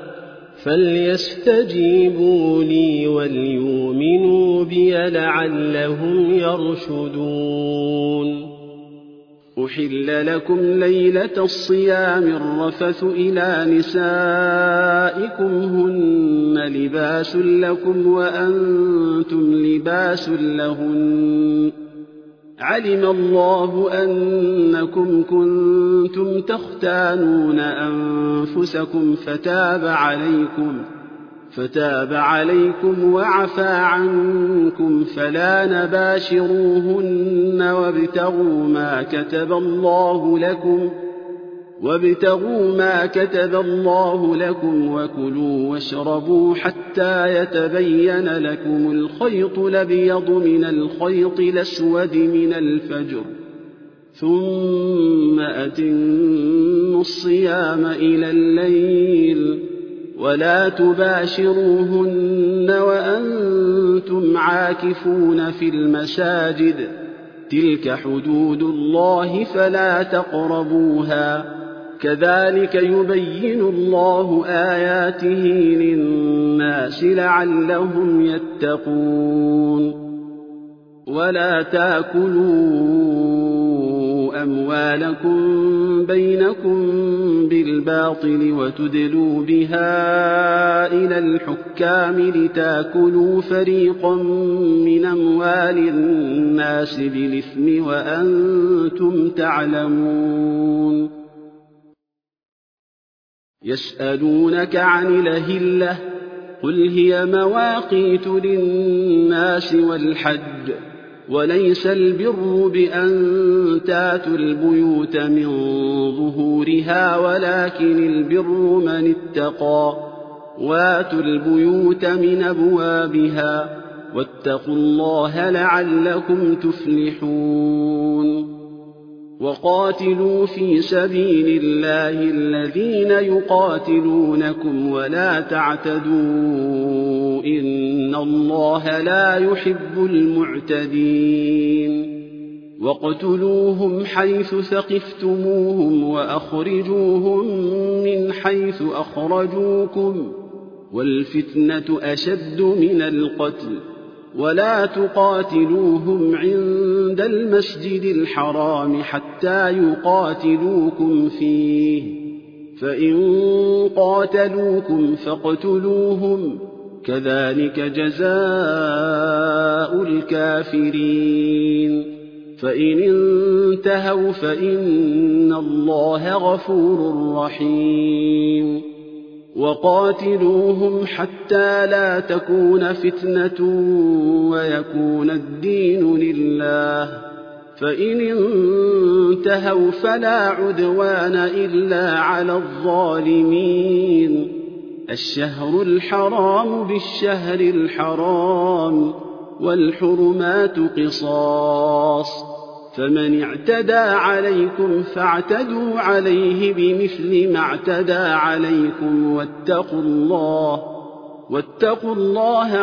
فليستجيبوا لي وليؤمنوا بي لعلهم يرشدون أحل لكم ليلة الصيام الرفث إلى نسائكم هن لباس لكم وأنتم لباس لهن علم الله أنكم كنتم تختانون أنفسكم فتاب عليكم وعفى عنكم فلا نباشروهن وابتغوا ما كتب الله لكم وكلوا واشربوا حتى يتبين لكم الخيط الأبيض من الخيط الأسود من الفجر ثم أتموا الصيام إلى الليل ولا تباشروهن وأنتم عاكفون في المساجد تلك حدود الله فلا تقربوها كذلك يبين الله آياته للناس لعلهم يتقون ولا تأكلوا أموالكم بينكم بالباطل وتدلوا بها إلى الحكام لتأكلوا فريقا من أموال الناس بالإثم وأنتم تعلمون يسألونك عن الأهلة قل هي مواقيت للناس والحج وليس البر بأن تاتوا البيوت من ظهورها ولكن البر من اتقى واتوا البيوت من أبوابها واتقوا الله لعلكم تفلحون وقاتلوا في سبيل الله الذين يقاتلونكم ولا تعتدوا إن الله لا يحب المعتدين واقتلوهم حيث ثقفتموهم وأخرجوهم من حيث أخرجوكم والفتنة أشد من القتل ولا تقاتلوهم عند المسجد الحرام حتى يقاتلوكم فيه فإن قاتلوكم فاقتلوهم كذلك جزاء الكافرين فإن انتهوا فإن الله غفور رحيم وقاتلوهم حتى لا تكون فتنة ويكون الدين لله فإن انتهوا فلا عدوان إلا على الظالمين الشهر الحرام بالشهر الحرام والحرمات قصاص فمن اعتدى عليكم فاعتدوا عليه بمثل ما اعتدى عليكم واتقوا الله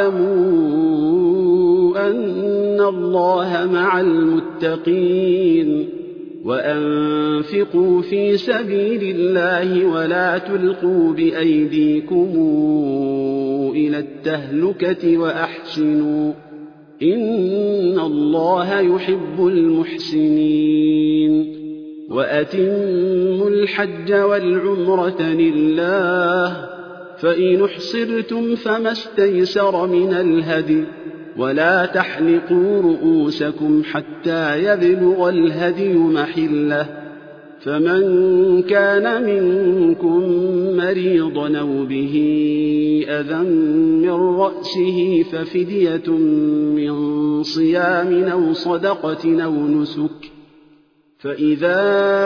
واعلموا أن الله مع المتقين وأنفقوا في سبيل الله ولا تلقوا بأيديكم إلى التهلكة وأحسنوا إن الله يحب المحسنين وأتموا الحج والعمرة لله فإن احصرتم فما استيسر من الهدي ولا تحلقوا رؤوسكم حتى يبلغ الهدي محله فمن كان منكم مريضا أو به أذى من رأسه ففدية من صيام أو صدقة أو نسك فإذا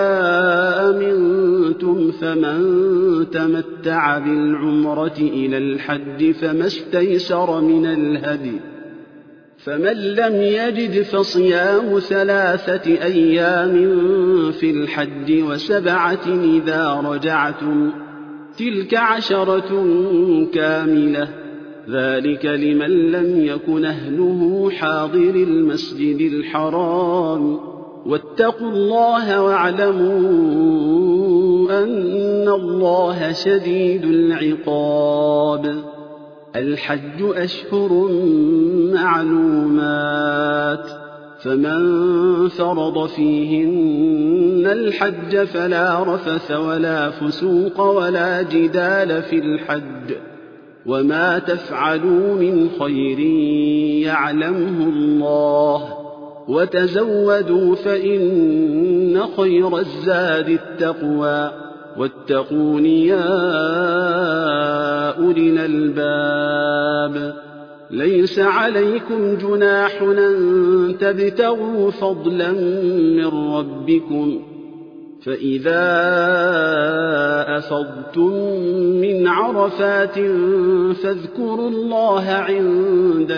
أمنتم فمن تمتع بالعمرة إلى الحج فما استيسر من الهدي فمن لم يجد فصيام 3 أيام في الحج و7 إذا رجعتم تلك 10 كاملة ذلك لمن لم يكن أهله حاضر المسجد الحرام واتقوا الله واعلموا أن الله شديد العقاب الحج أشهر معلومات فمن فرض فيهن الحج فلا رفث ولا فسوق ولا جدال في الحج وما تفعلوا من خير يعلمه الله وتزودوا فإن خير الزاد التقوى واتقون يا أولي الألباب ليس عليكم جناح أن تبتغوا فضلا من ربكم فإذا أفضتم من عرفات فاذكروا الله عند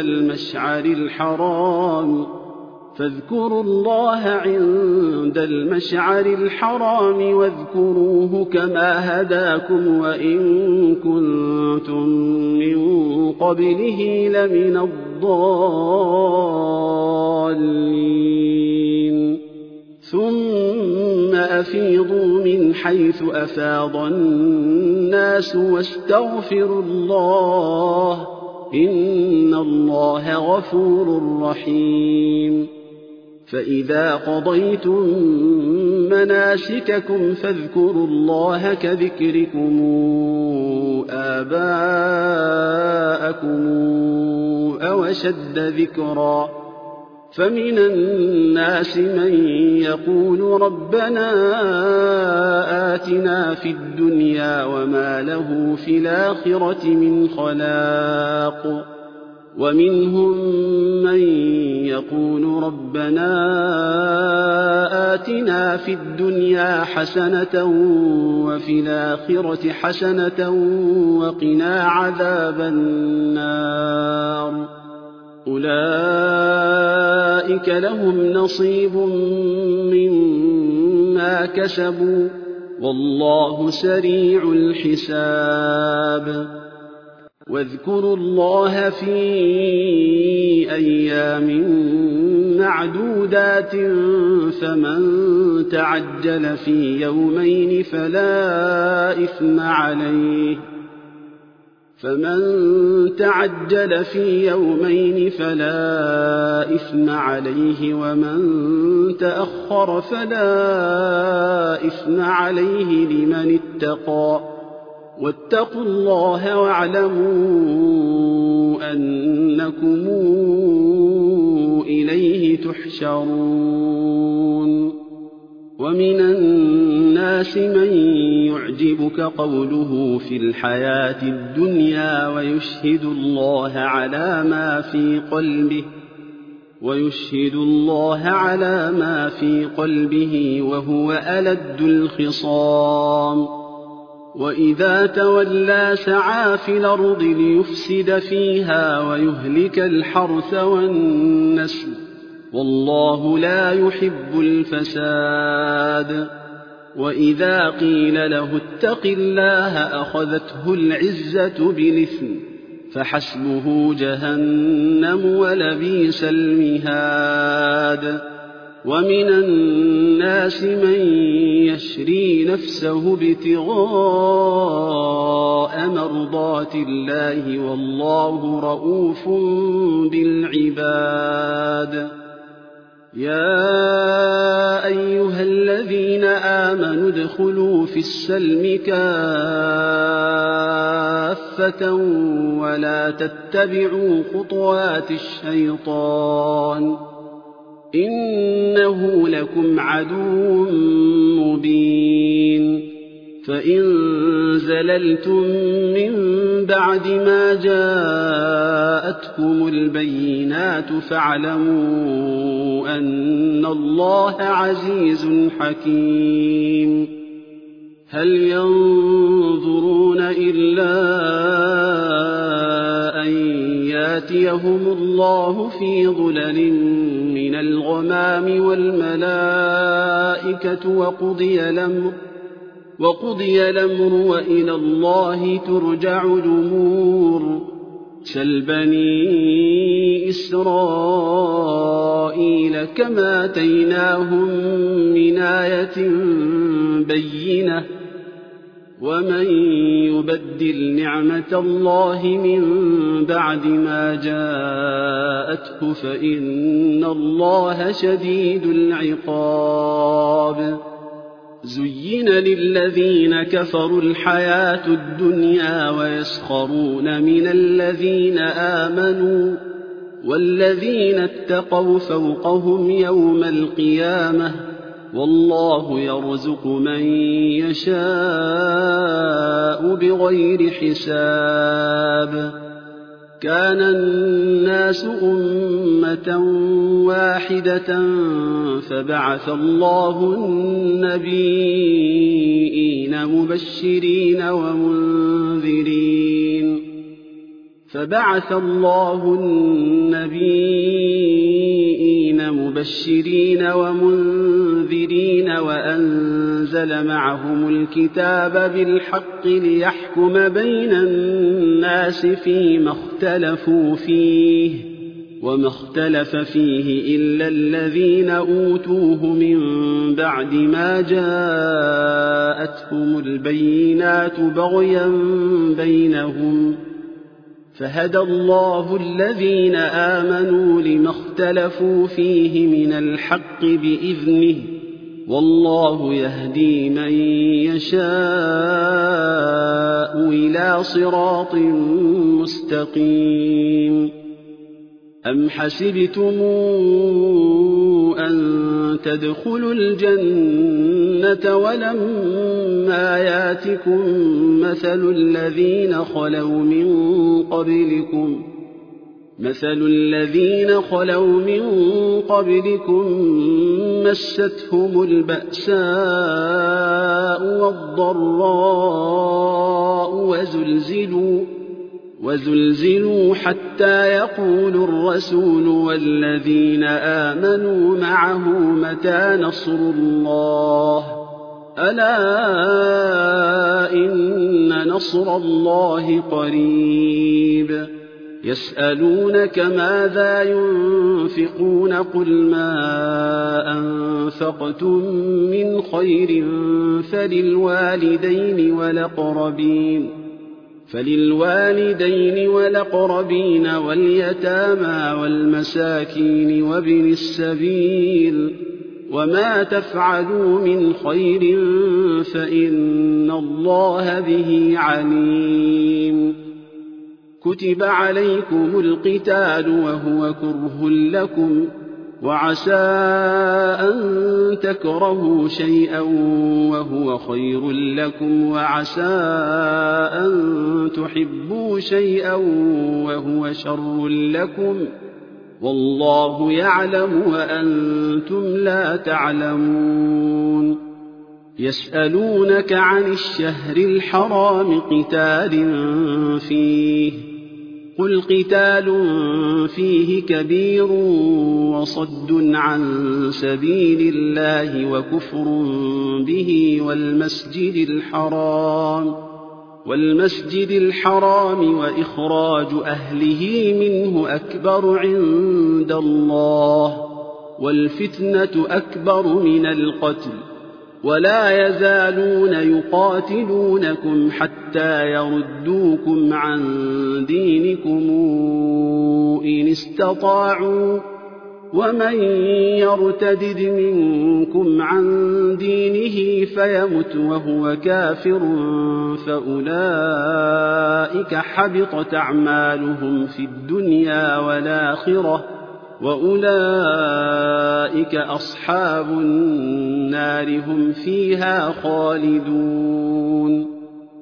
المشعر الحرام واذكروه كما هداكم وإن كنتم من قبله لمن الضالين ثم أفيضوا من حيث أفاض الناس واستغفروا الله إن الله غفور رحيم فإذا قضيتم مناسككم فاذكروا الله كذكركم آباءكم أو أشد ذكرا فمن الناس من يقول ربنا آتنا في الدنيا وما له في الآخرة من خلاق ومنهم من يقول ربنا آتنا في الدنيا حسنة وفي الآخرة حسنة وقنا عذاب النار أولئك لهم نصيب مما كسبوا والله سريع الحساب واذكروا الله في أيام معدودات فمن تعجل في يومين فلا إثم عليه ومن تأخر فلا إثم عليه لمن اتقى واتقوا الله واعلموا أنكم إليه تحشرون ومن الناس من يعجبك قوله في الحياة الدنيا ويشهد الله على ما في قلبه وهو ألد الخصام وإذا تولى سعى في الأرض ليفسد فيها ويهلك الحرث والنسل والله لا يحب الفساد وإذا قيل له اتق الله أخذته العزة بالإثم فحسبه جهنم ولبئس المهاد ومن الناس من يشري نفسه ابتغاء مرضات الله والله رءوف بالعباد يا أيها الذين آمنوا ادخلوا في السلم كافة ولا تتبعوا خطوات الشيطان إنه لكم عدو مبين فإن زللتم من بعد ما جاءتكم البينات فاعلموا أن الله عزيز حكيم هل ينظرون إلا أن ياتيهم الله في ظلل من الغمام والملائكة وقضي الأمر وإلى الله ترجع الأمور سل بني إسرائيل كما آتيناهم من آية بينة ومن يبدل نعمة الله من بعد ما جاءته فإن الله شديد العقاب زين للذين كفروا الحياة الدنيا ويسخرون من الذين آمنوا والذين اتقوا فوقهم يوم القيامة والله يرزق من يشاء بغير حساب كان الناس أمة واحدة فبعث الله النبيين مبشرين ومنذرين وأنزل معهم الكتاب بالحق ليحكم بين الناس فيما اختلفوا فيه وما اختلف فيه إلا الذين أوتوه من بعد ما جاءتهم البينات بغيا بينهم فهدى الله الذين آمنوا لما اختلفوا فيه من الحق بإذنه والله يهدي من يشاء إلى صراط مستقيم. أم حسبتم أن تدخلوا الجنة ولما ياتكم مثل الذين خلوا من قبلكم مستهم البأساء والضراء وزلزلوا حتى يقول الرسول والذين آمنوا معه متى نصر الله ألا إن نصر الله قريب. يسألونك ماذا ينفقون قل ما أنفقتم من خير فللوالدين والأقربين واليتامى والمساكين وابن السبيل وما تفعلوا من خير فإن الله به عليم. كتب عليكم القتال وهو كره لكم وعسى أن تكرهوا شيئا وهو خير لكم وعسى أن تحبوا شيئا وهو شر لكم والله يعلم وأنتم لا تعلمون. يسألونك عن الشهر الحرام قتال فيه قل قتال فيه كبير وصد عن سبيل الله وكفر به والمسجد الحرام وإخراج أهله منه أكبر عند الله والفتنة أكبر من القتل ولا يزالون يقاتلونكم حتى يردوكم عن دينكم إن استطاعوا ومن يرتدد منكم عن دينه فيمت وهو كافر فأولئك حبطت أعمالهم في الدنيا والآخرة وأولئك أصحاب النار هم فيها خالدون.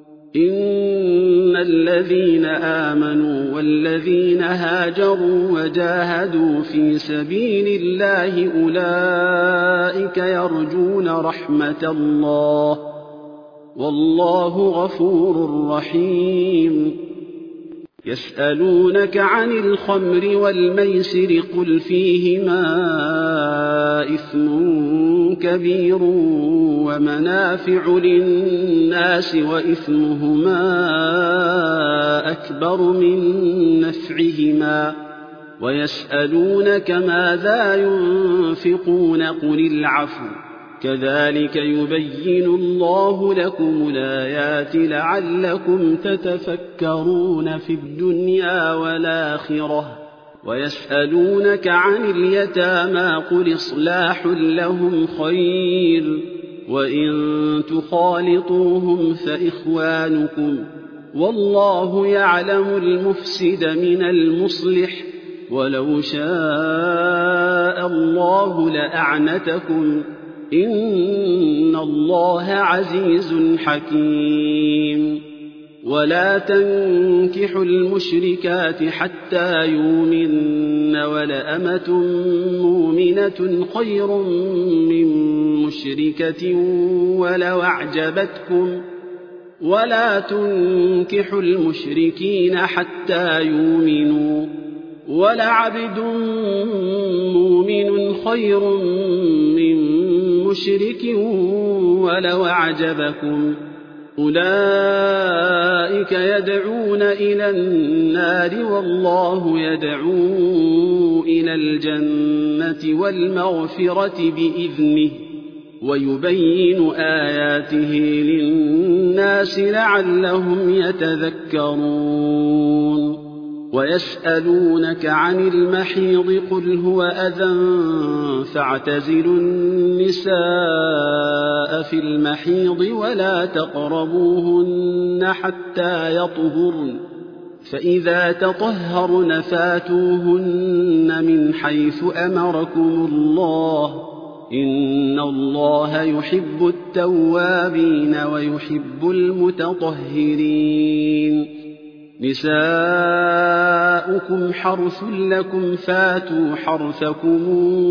إن الذين آمنوا والذين هاجروا وجاهدوا في سبيل الله أولئك يرجون رحمة الله والله غفور رحيم. يسألونك عن الخمر والميسر قل فيهما إثم كبير ومنافع للناس وإثمهما أكبر من نفعهما ويسألونك ماذا ينفقون قل العفو كذلك يبين الله لكم الآيات لعلكم تتفكرون في الدنيا والآخرة. ويسألونك عن اليتامى قل إصلاح لهم خير وإن تخالطوهم فإخوانكم والله يعلم المفسد من المصلح ولو شاء الله لأعنتكم إن الله عزيز حكيم. ولا تنكحوا المشركات حتى يؤمنن ولأمة مؤمنة خير من مشركة ولو أعجبتكم ولا تنكحوا المشركين حتى يؤمنوا ولعبد مؤمن خير من مشرك ولو أعجبكم أولئك أولئك يدعون إلى النار والله يدعو إلى الجنة والمغفرة بإذنه ويبين آياته للناس لعلهم يتذكرون ويسألونك عن المحيض قل هو أذى فاعتزلوا النساء في المحيض ولا تقربوهن حتى يطهرن فإذا تطهرن فاتوهن من حيث أمركم الله إن الله يحب التوابين ويحب المتطهرين نساؤكم حرث لكم فاتوا حرثكم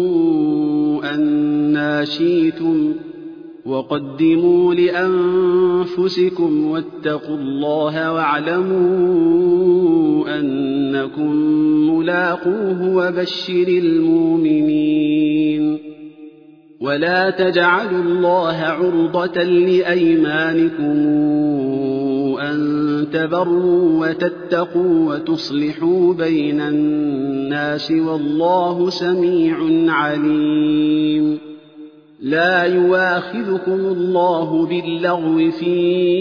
أنى شئتم وقدموا لأنفسكم واتقوا الله واعلموا أنكم ملاقوه وبشر المؤمنين ولا تجعلوا الله عرضة لأيمانكم أن تبروا وتتقوا وتصلحوا بين الناس والله سميع عليم لا يؤاخذكم الله باللغو في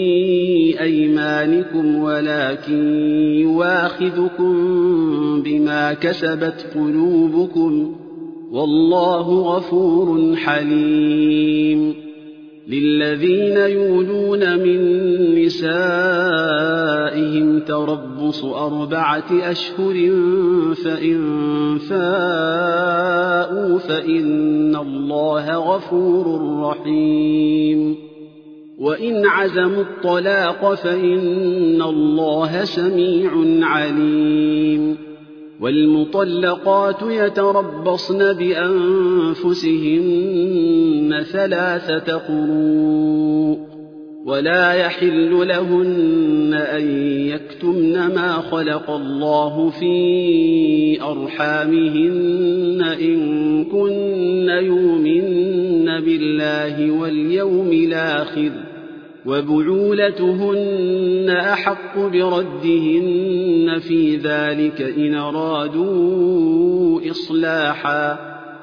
أيمانكم ولكن يؤاخذكم بما كسبت قلوبكم والله غفور حليم للذين يولون من نسائهم تربص 4 أشهر فإن فاءوا فإن الله غفور رحيم وإن عزموا الطلاق فإن الله سميع عليم والمطلقات يتربصن بأنفسهن 3 قروء ولا يحل لهن أن يكتمن ما خلق الله في أرحامهن إن كن يؤمن بالله واليوم الآخر وبعولتهن أحق بردهن في ذلك إن أرادوا إصلاحا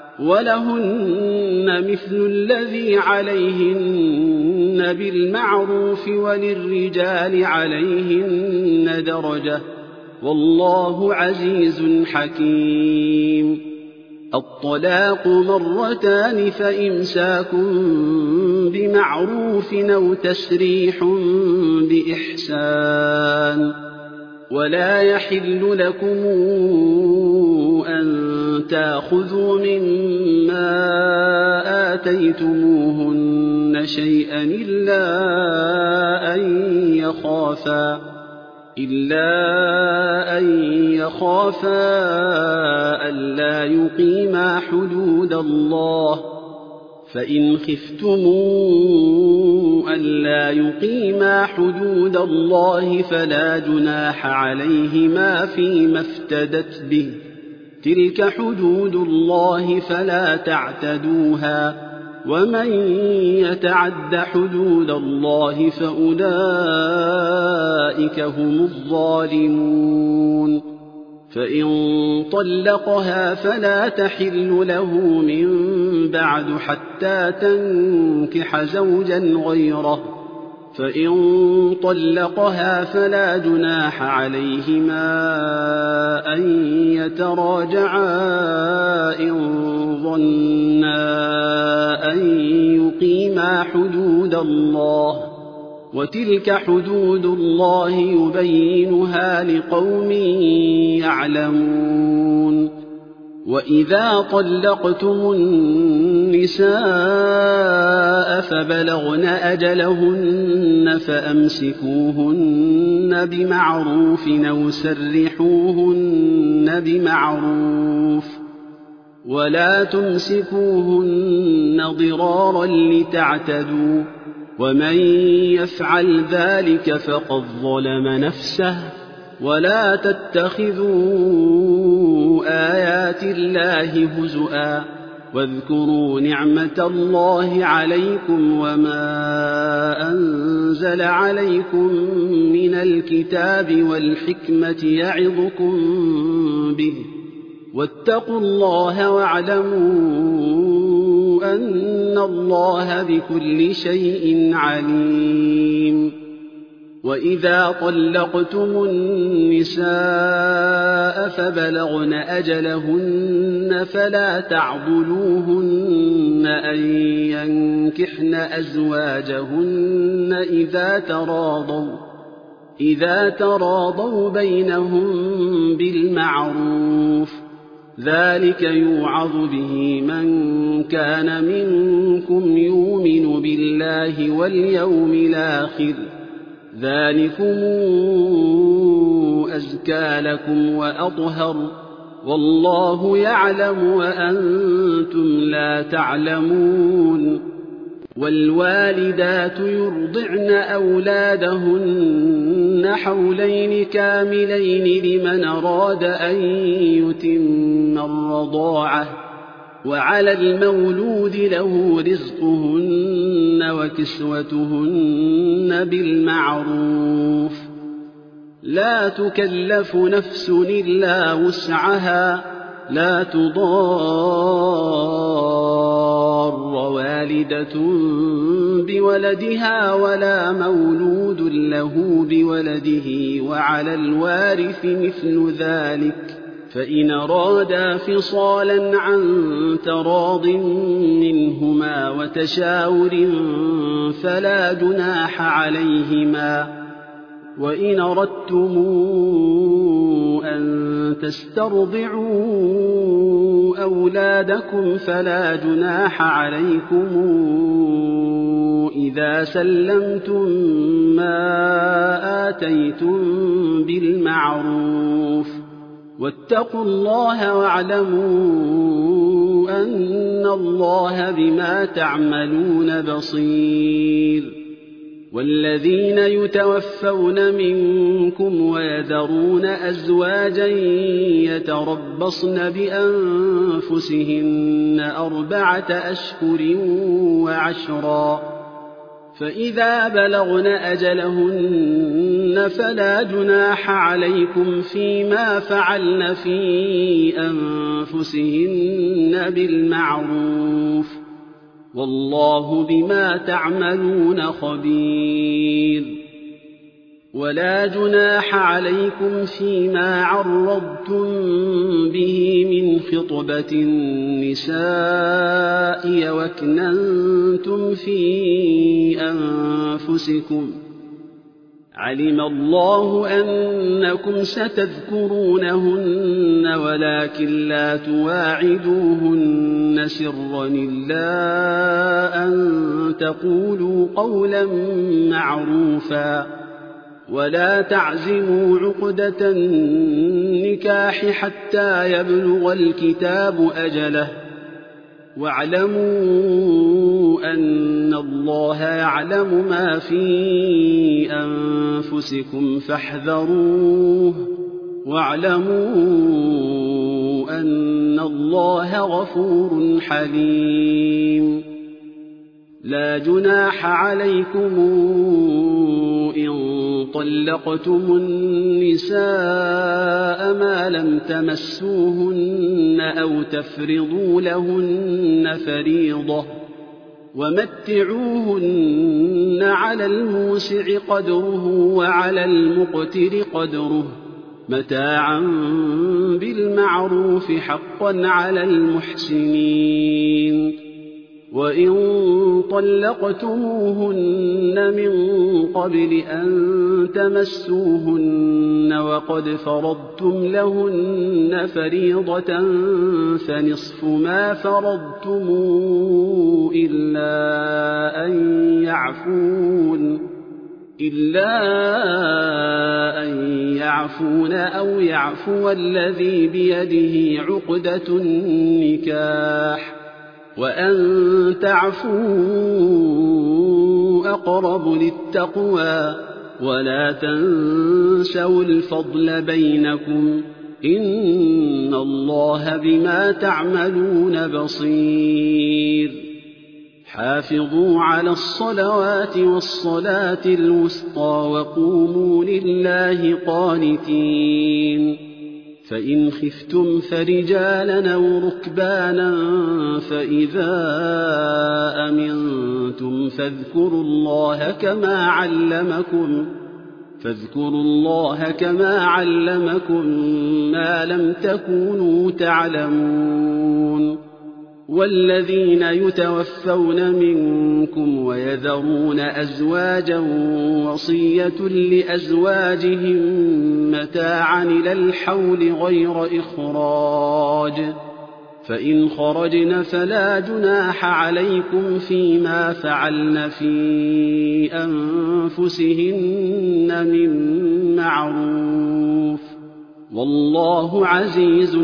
ولهن مثل الذي عليهن بالمعروف وللرجال عليهن درجة والله عزيز حكيم الطلاق 2 فإمساك بمعروف أو تسريح بإحسان ولا يحل لكم أن تأخذوا مما آتيتموهن شيئا إلا أن يخافا ألا يقيما حدود الله فإن خفتموا ألا يقيما حدود الله فلا جناح عليهما فيما افتدت به تلك حدود الله فلا تعتدوها ومن يتعد حدود الله فأولئك هم الظالمون فإن طلقها فلا تحل له من بعد حتى تنكح زوجا غيره فإن طلقها فلا جناح عليهما أن يتراجعا إن ظنا أن يقيما حدود الله وتلك حدود الله يبينها لقوم يعلمون وإذا طلقتم النساء فبلغن أجلهن فأمسكوهن بمعروف أو سرحوهن بمعروف ولا تمسكوهن ضرارا لتعتدوا ومن يفعل ذلك فقد ظلم نفسه ولا تتخذوا آيات الله هزؤا واذكروا نعمة الله عليكم وما أنزل عليكم من الكتاب والحكمة يعظكم به، واتقوا الله واعلموا أن الله بكل شيء عليم. وإذا طلقتم النساء فبلغن أجلهن فلا تعضلوهن أن ينكحن أزواجهن إذا تراضوا بينهم بالمعروف، ذلك يوعظ به من كان منكم يؤمن بالله واليوم الآخر، ذلكم أزكى لكم وأطهر، والله يعلم وأنتم لا تعلمون. والوالدات يرضعن أولادهن حولين كاملين لمن أراد أن يتم الرضاعة، وعلى المولود له رزقهن وكسوتهن بالمعروف، لا تكلف نفس إلا وسعها، لا تضار والدة بولدها ولا مولود له بولده، وعلى الوارث مثل ذلك، فإن أرادا فصالا عن تراض منهما وتشاور فلا جناح عليهما. وإن أردتم أن تسترضعوا أولادكم فلا جناح عليكم إذا سلمتم ما آتيتم بالمعروف، واتقوا الله واعلموا أن الله بما تعملون بصير. والذين يتوفون منكم ويذرون أزواجا يتربصن بأنفسهن 4 أشهر وعشرا، فإذا بلغن أجلهن فلا جناح عليكم فيما فعلن في أنفسهن بالمعروف، والله بما تعملون خبير. ولا جناح عليكم فيما عرضتم به من خطبة النساء وأكننتم في أنفسكم، علم الله أنكم ستذكرونهن ولكن لا تواعدوهن سرا إلا أن تقولوا قولا معروفا، ولا تعزموا عقدة النكاح حتى يبلغ الكتاب أجله، واعلموا أن الله يعلم ما في أنفسكم فاحذروه، واعلموا أن الله غفور حليم. لا جناح عليكم إن طلقتم النساء ما لم تمسوهن أو تفرضوا لهن فريضة، ومتعوهن على الموسع قدره وعلى المقتر قدره متاعا بالمعروف حقا على المحسنين. وإن طلقتموهن من قبل أن تمسوهن وقد فرضتم لهن فريضة فنصف ما فرضتم إلا أن يعفون أو يعفو الذي بيده عقدة النكاح، وأن تعفوا أقرب للتقوى، ولا تنسوا الفضل بينكم، إن الله بما تعملون بصير حافظوا على الصلوات والصلاة الوسطى وقوموا لله قانتين فإن خفتم فرجالا أو ركبانا فإذا أمنتم فاذكروا الله كما علمكم ما لم تكونوا تعلمون والذين يتوفون منكم ويذرون أزواجا وصية لأزواجهم متاعا إلى الحول غير إخراج فإن خرجن فلا جناح عليكم فيما فعلن في أنفسهن من معروف والله عزيز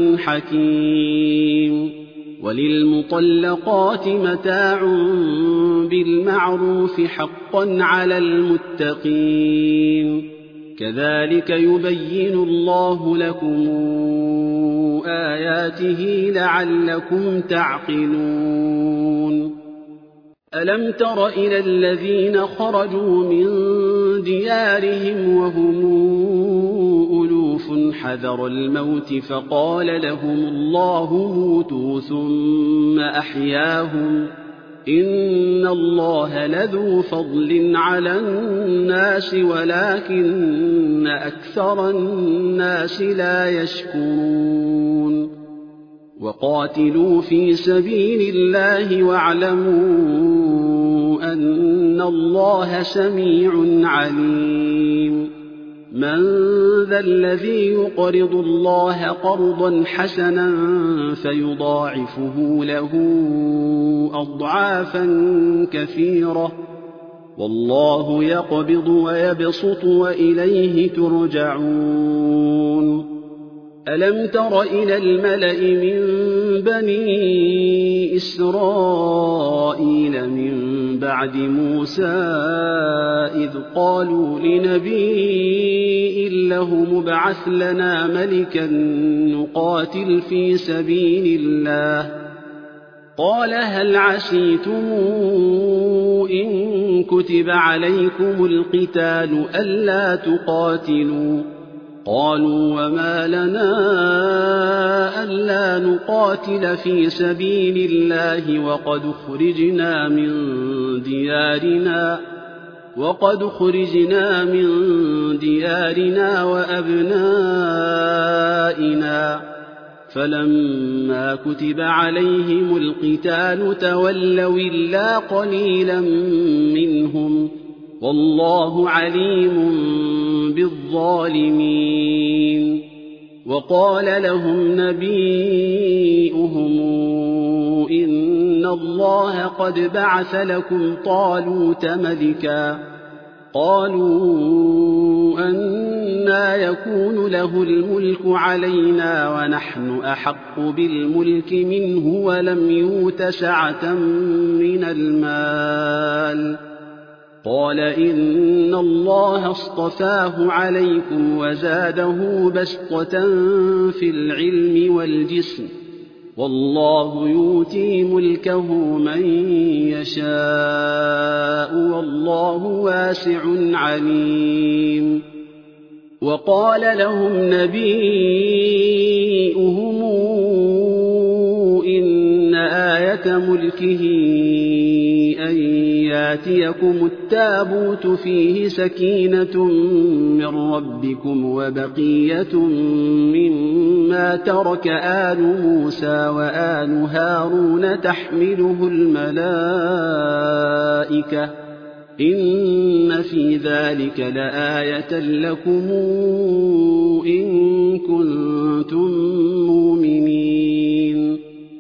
حكيم وللمطلقات متاع بالمعروف حقا على المتقين كذلك يبين الله لكم آياته لعلكم تعقلون ألم تر إلى الذين خرجوا من ديارهم وهم ألوف حذر الموت فقال لهم الله موتوا ثم أحياهم إن الله لذو فضل على الناس ولكن أكثر الناس لا يشكرون وقاتلوا في سبيل الله واعلموا أن الله سميع عليم من ذا الذي يقرض الله قرضا حسنا فيضاعفه له أضعافا كثيرة والله يقبض ويبسط وإليه ترجعون ألم تر إلى الملأ من بني إسرائيل من بعد موسى إذ قالوا لنبي له مبعث لنا ملكا نقاتل في سبيل الله قال هل عسيتم إن كتب عليكم القتال ألا تقاتلوا قالوا وما لنا ألا نقاتل في سبيل الله وقد خرجنا من ديارنا وأبنائنا فلما كتب عليهم القتال تولوا إلا قليلا منهم والله عليم بالظالمين وقال لهم نبيئهم إن الله قد بعث لكم طالوت ملكا قالوا أنى يكون له الملك علينا ونحن أحق بالملك منه ولم يؤت سعة من المال قال إن الله اصطفاه عليكم وزاده بسطة في العلم والجسم والله يؤتي ملكه من يشاء والله واسع عليم وقال لهم نبيئهم إن آية ملكه أن ياتيكم التابوت فيه سكينة من ربكم وبقية مما ترك آل موسى وآل هارون تحمله الملائكة إن في ذلك لآية لكم إن كنتم مؤمنين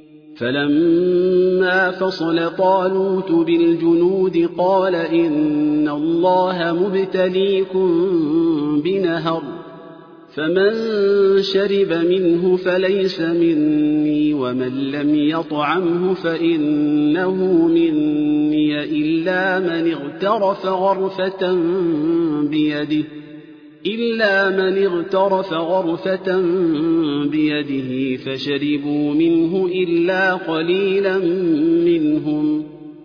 فلما فصل طالوت بالجنود قال إن الله مبتليكم بنهر فمن شرب منه فليس مني ومن لم يطعمه فإنه مني إلا من اغترف غرفة بيده إلا من اغترف غرفة بيده فشربوا منه إلا قليلا منهم.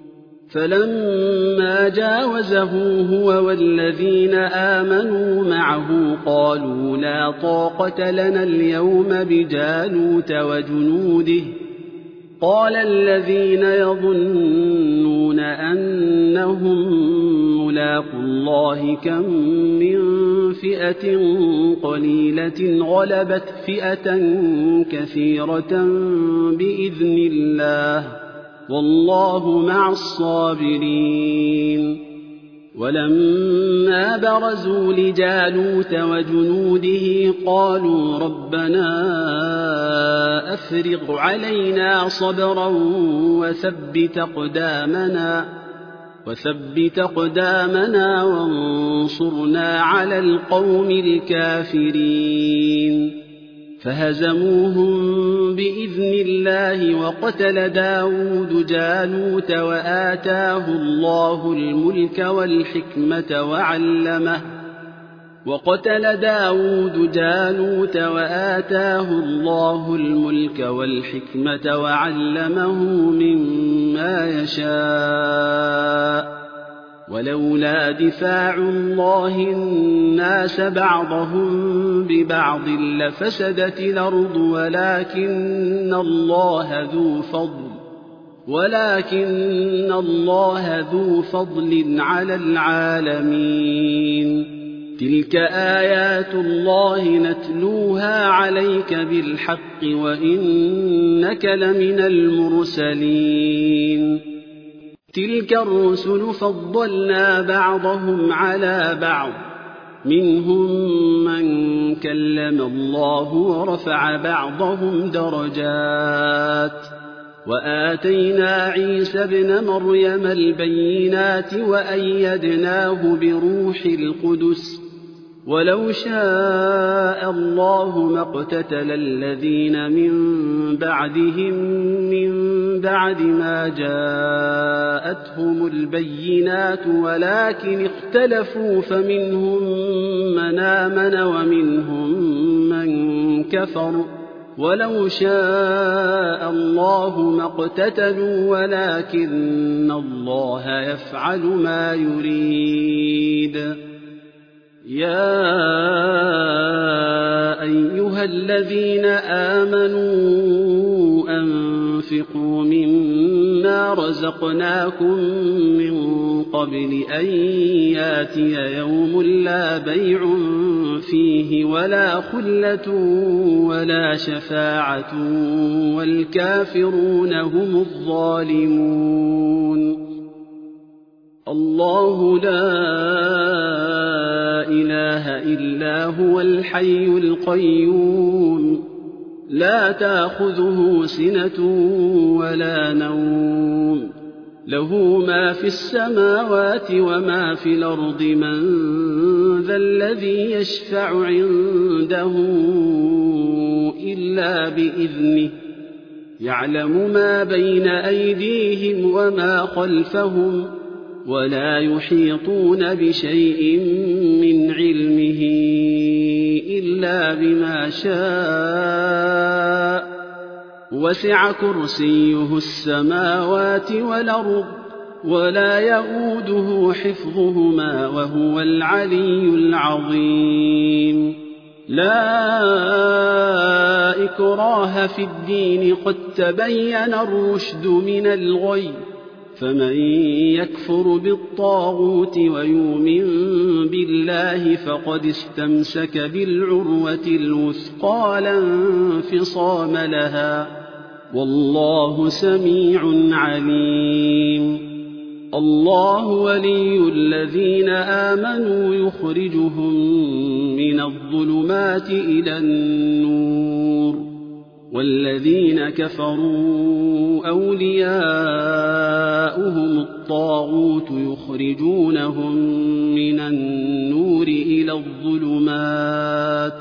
فلما جاوزه هو والذين آمنوا معه قالوا لا طاقة لنا اليوم بجالوت وجنوده. قال الذين يظنون أنهم ملاقو الله كم من فئة قليلة غلبت فئة كثيرة بإذن الله والله مع الصابرين. ولما برزوا لجالوت وجنوده قالوا ربنا أفرغ علينا صبرا وثبت أقدامنا وانصرنا على القوم الكافرين. فهزموهم بإذن الله وقتل داود جالوت وآتاه الله الملك والحكمة وعلمه مما يشاء. ولولا دفاع الله الناس بعضهم ببعض لفسدت الأرض ولكن الله ذو فضل على العالمين. تلك آيات الله نتلوها عليك بالحق وإنك لمن المرسلين. تلك الرسل فضلنا بعضهم على بعض منهم من كلم الله ورفع بعضهم درجات. وآتينا عيسى ابن مريم البينات وأيدناه بروح القدس. ولو شاء الله ما اقتتل الذين من بعدهم من بعد ما جاءتهم البينات ولكن اختلفوا فمنهم من آمن ومنهم من كفر. ولو شاء الله ما اقتتلوا ولكن الله يفعل ما يريد. يا أيها الذين آمنوا أنفقوا مما رزقناكم من قبل أن ياتي يوم لا بيع فيه ولا خلة ولا شفاعة والكافرون هم الظالمون. الله لا إله إلا هو الحي القيوم لا تأخذه سنة ولا نوم له ما في السماوات وما في الأرض. من ذا الذي يشفع عنده إلا بإذنه يعلم ما بين أيديهم وما خلفهم ولا يحيطون بشيء من علمه إلا بما شاء. وسع كرسيه السماوات والأرض ولا يئوده حفظهما وهو العلي العظيم. لا إكراه في الدين قد تبين الرشد من الغي. فمن يكفر بالطاغوت ويؤمن بالله فقد استمسك بالعروة الوثقى لا انفصام لها والله سميع عليم. الله ولي الذين آمنوا يخرجهم من الظلمات إلى النور والذين كفروا أولياؤهم الطاغوت يخرجونهم من النور إلى الظلمات.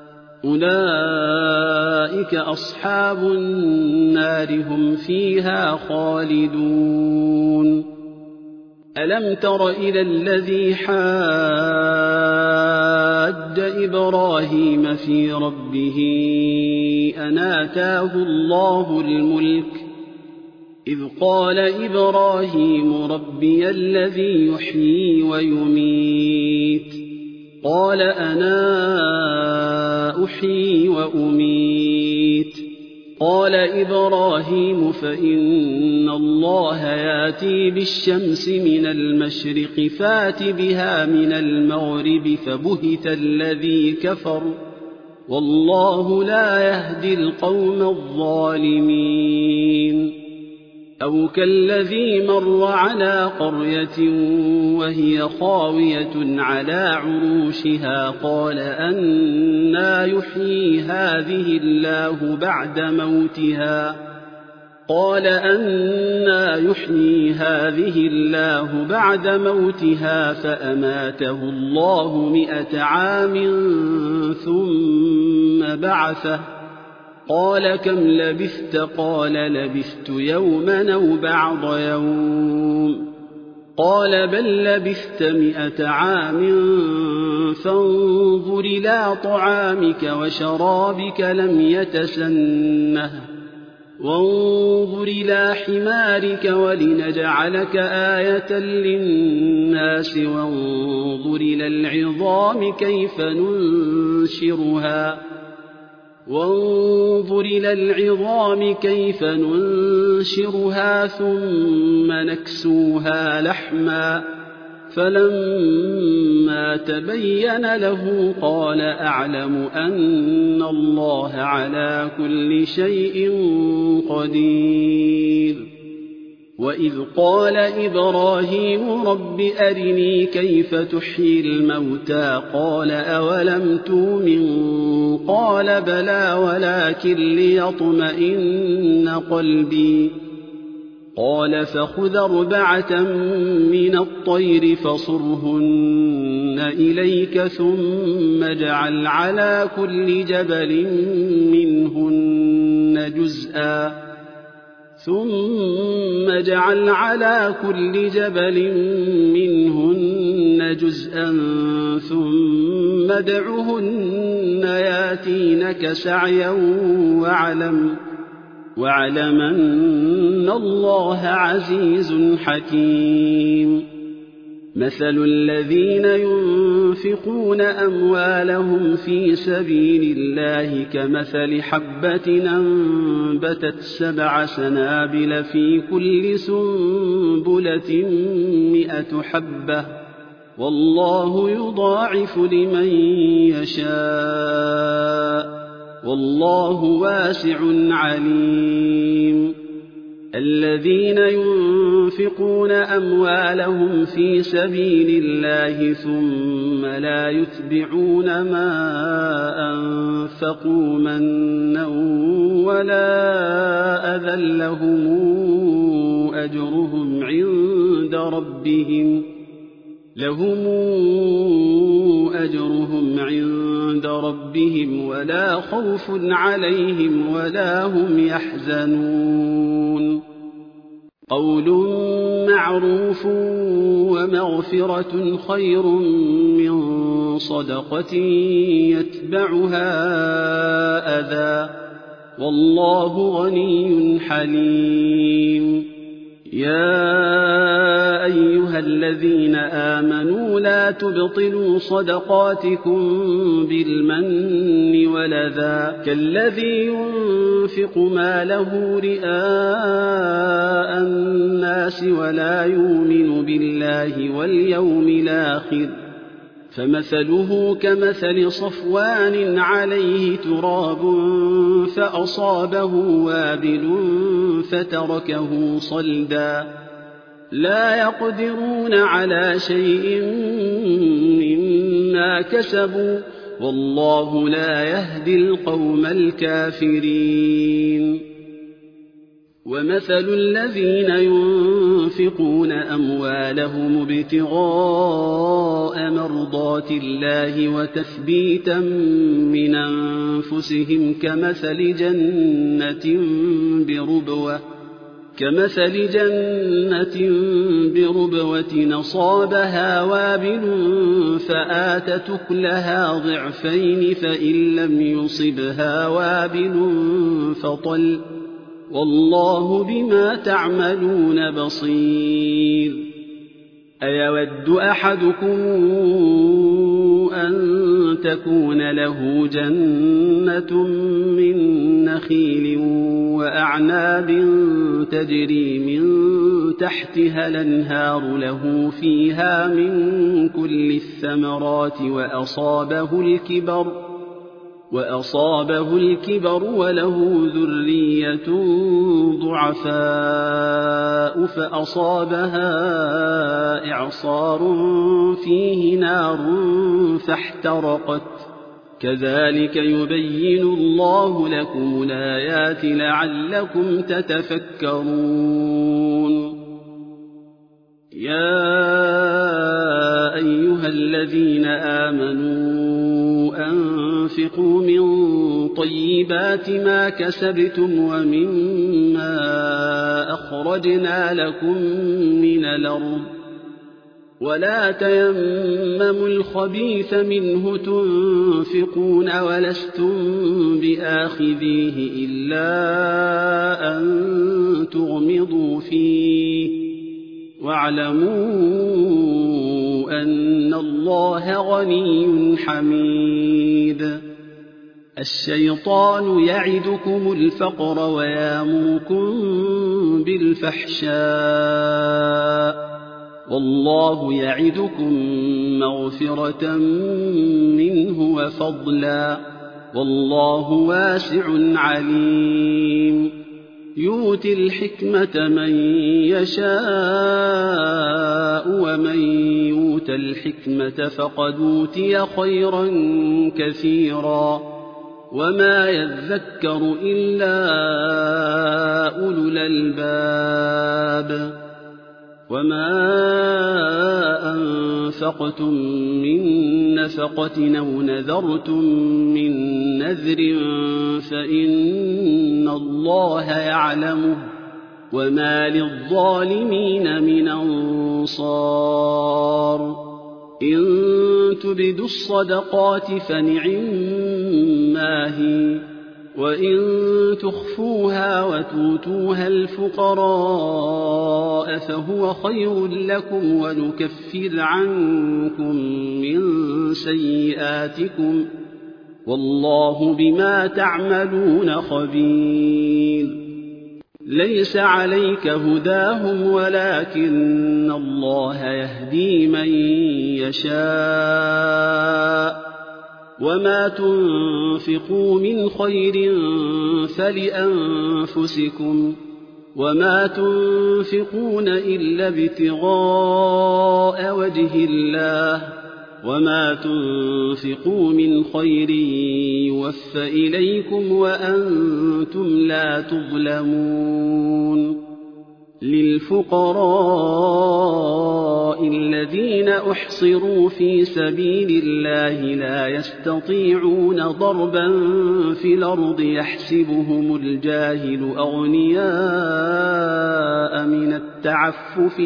أولئك أصحاب النار هم فيها خالدون. ألم تر إلى الذي حاج إبراهيم في ربه أن آتاه الله الملك إذ قال إبراهيم ربي الذي يحيي ويميت قال أنا أحيي وأميت قال إبراهيم فإن الله يأتي بالشمس من المشرق فات بها من المغرب فبهت الذي كفر والله لا يهدي القوم الظالمين أو كالذي مر على قرية وهي خاوية على عروشها قال أنى يحيي هذه الله بعد موتها فأماته الله 100 عام ثم بعثه قال كم لبثت قال لبثت يوما أو بعض يوم قال بل لبثت 100 عام فانظر إلى طعامك وشرابك لم يتسنه وانظر إلى حمارك ولنجعلك آية للناس وانظر إلى العظام كيف ننشرها ثم نكسوها لحما فلما تبين له قال أعلم أن الله على كل شيء قدير وإذ قال إبراهيم رب أرني كيف تحيي الموتى قال أولم تؤمن قال بلى ولكن ليطمئن قلبي قال فخذ 4 من الطير فصرهن إليك ثم اجعل على كل جبل منهن جزءا ثم ادعهن ياتينك سعيا واعلم أن الله عزيز حكيم مثل الذين ينفقون أموالهم في سبيل الله كمثل حبة أنبتت 7 سنابل في كل سنبلة 100 حبة والله يضاعف لمن يشاء والله واسع عليم الذين ينفقون أموالهم في سبيل الله ثم لا يتبعون ما أنفقوا منا ولا أذى لهم أجرهم عند ربهم ولا خوف عليهم ولا هم يحزنون قول معروف ومغفرة خير من صدقة يتبعها أذى والله غني حليم يا أيها الذين آمنوا لا تبطلوا صدقاتكم بالمن والأذى كالذي ينفق ماله رئاء الناس ولا يؤمن بالله واليوم الآخر فمثله كمثل صفوان عليه تراب فأصابه وابل فتركه صلدا لا يقدرون على شيء مما كسبوا والله لا يهدي القوم الكافرين ومثل الذين ينفقون أموالهم ابتغاء مرضات الله وتثبيتا من كمثل جنة بربوة أصابها وابل فآتت أكلها ضعفين فإن لم يصبها وابل فطل والله بما تعملون بصير أيود أحدكم أن تكون له جنة من نخيل وأعناب تجري من تحتها الأنهار له فيها من كل الثمرات وأصابه الكبر وله ذرية ضعفاء فأصابها إعصار فيه نار فاحترقت كذلك يبين الله لكم الآيات لعلكم تتفكرون يا أيها الذين آمنوا أنفقوا من طيبات ما كسبتم ومما أخرجنا لكم من الأرض ولا تيمموا الخبيث منه تنفقون ولستم بآخذيه إلا أن تغمضوا فيه واعلموا أن الله غني حميد الشيطان يعدكم الفقر ويامركم بالفحشاء والله يعدكم مغفرة منه وفضلا والله واسع عليم يؤتي الحكمة من يشاء ومن يؤت الحكمة فقد أوتي خيرا كثيرا وما يذكر إلا أولو الألباب وما أنفقتم من نفقة أو نذرتم من نذر فإن الله يعلمه وما للظالمين من أنصار إن تبدوا الصدقات فنعما هي وإن تخفوها وتؤتوها الفقراء فهو خير لكم ونكفر عنكم من سيئاتكم والله بما تعملون خبير ليس عليك هداهم ولكن الله يهدي من يشاء وما تنفقوا من خير فلأنفسكم وما تنفقون إلا ابتغاء وجه الله وما تنفقوا من خير يوفى إليكم وأنتم لا تظلمون للفقراء الذين أحصروا في سبيل الله لا يستطيعون ضربا في الأرض يحسبهم الجاهل أغنياء من التعفف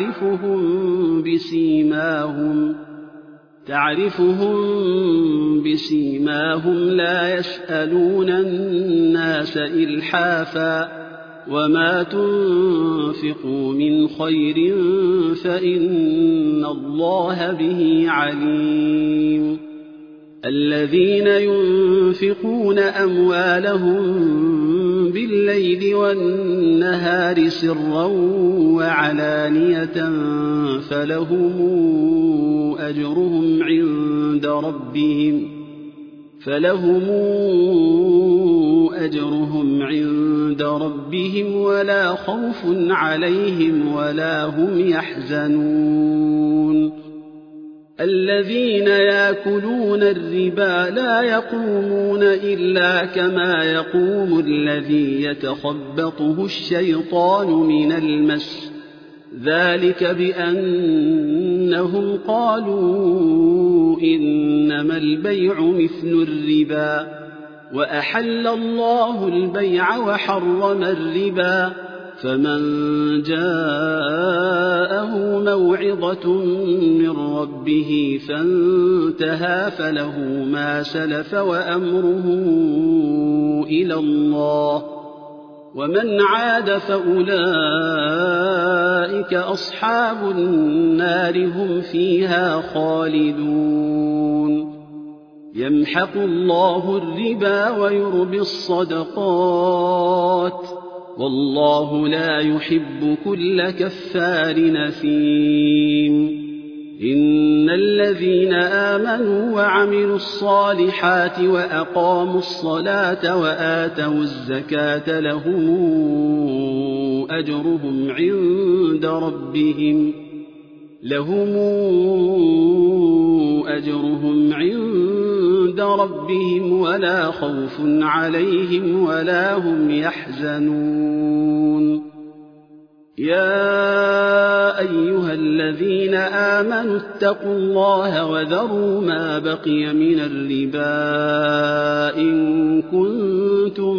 تعرفهم بسيماهم لا يسألون الناس إلحافا وما تنفقوا من خير فإن الله به عليم الذين ينفقون أموالهم بالليل والنهار سرا وعلانية فلهم أجرهم عند ربهم ولا خوف عليهم ولا هم يحزنون الذين يأكلون الربا لا يقومون إلا كما يقوم الذي يتخبطه الشيطان من المس ذلك بأنهم قالوا إنما البيع مثل الربا وأحل الله البيع وحرم الربا فمن جاءه موعظة من ربه فانتهى فله ما سلف وأمره إلى الله، ومن عاد فأولئك أصحاب النار هم فيها خالدون. يمحق الله الربا ويربي الصدقات، والله لا يحب كل كفار نثيم. إن الذين آمنوا وعملوا الصالحات وأقاموا الصلاة وآتوا الزكاة لهم أجرهم عند ربهم ولا خوف عليهم ولا هم يحزنون. يا أيها الذين آمنوا اتقوا الله وذروا ما بقي من الربا إن كنتم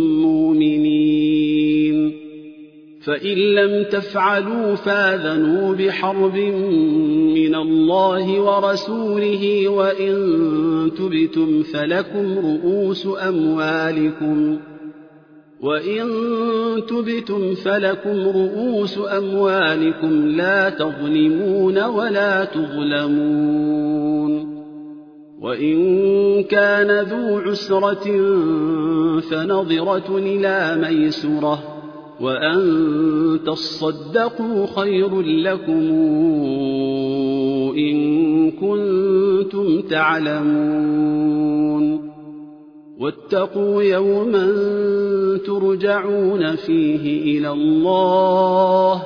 مؤمنين، فإن لم تفعلوا فآذنوا بحرب من الله ورسوله، وإن تبتم فلكم رؤوس أموالكم لا تظلمون ولا تظلمون. وإن كان ذو عسرة فنظرة إلى ميسرة، وأن تصدقوا خير لكم إن كنتم تعلمون. واتقوا يوما ترجعون فيه إلى الله،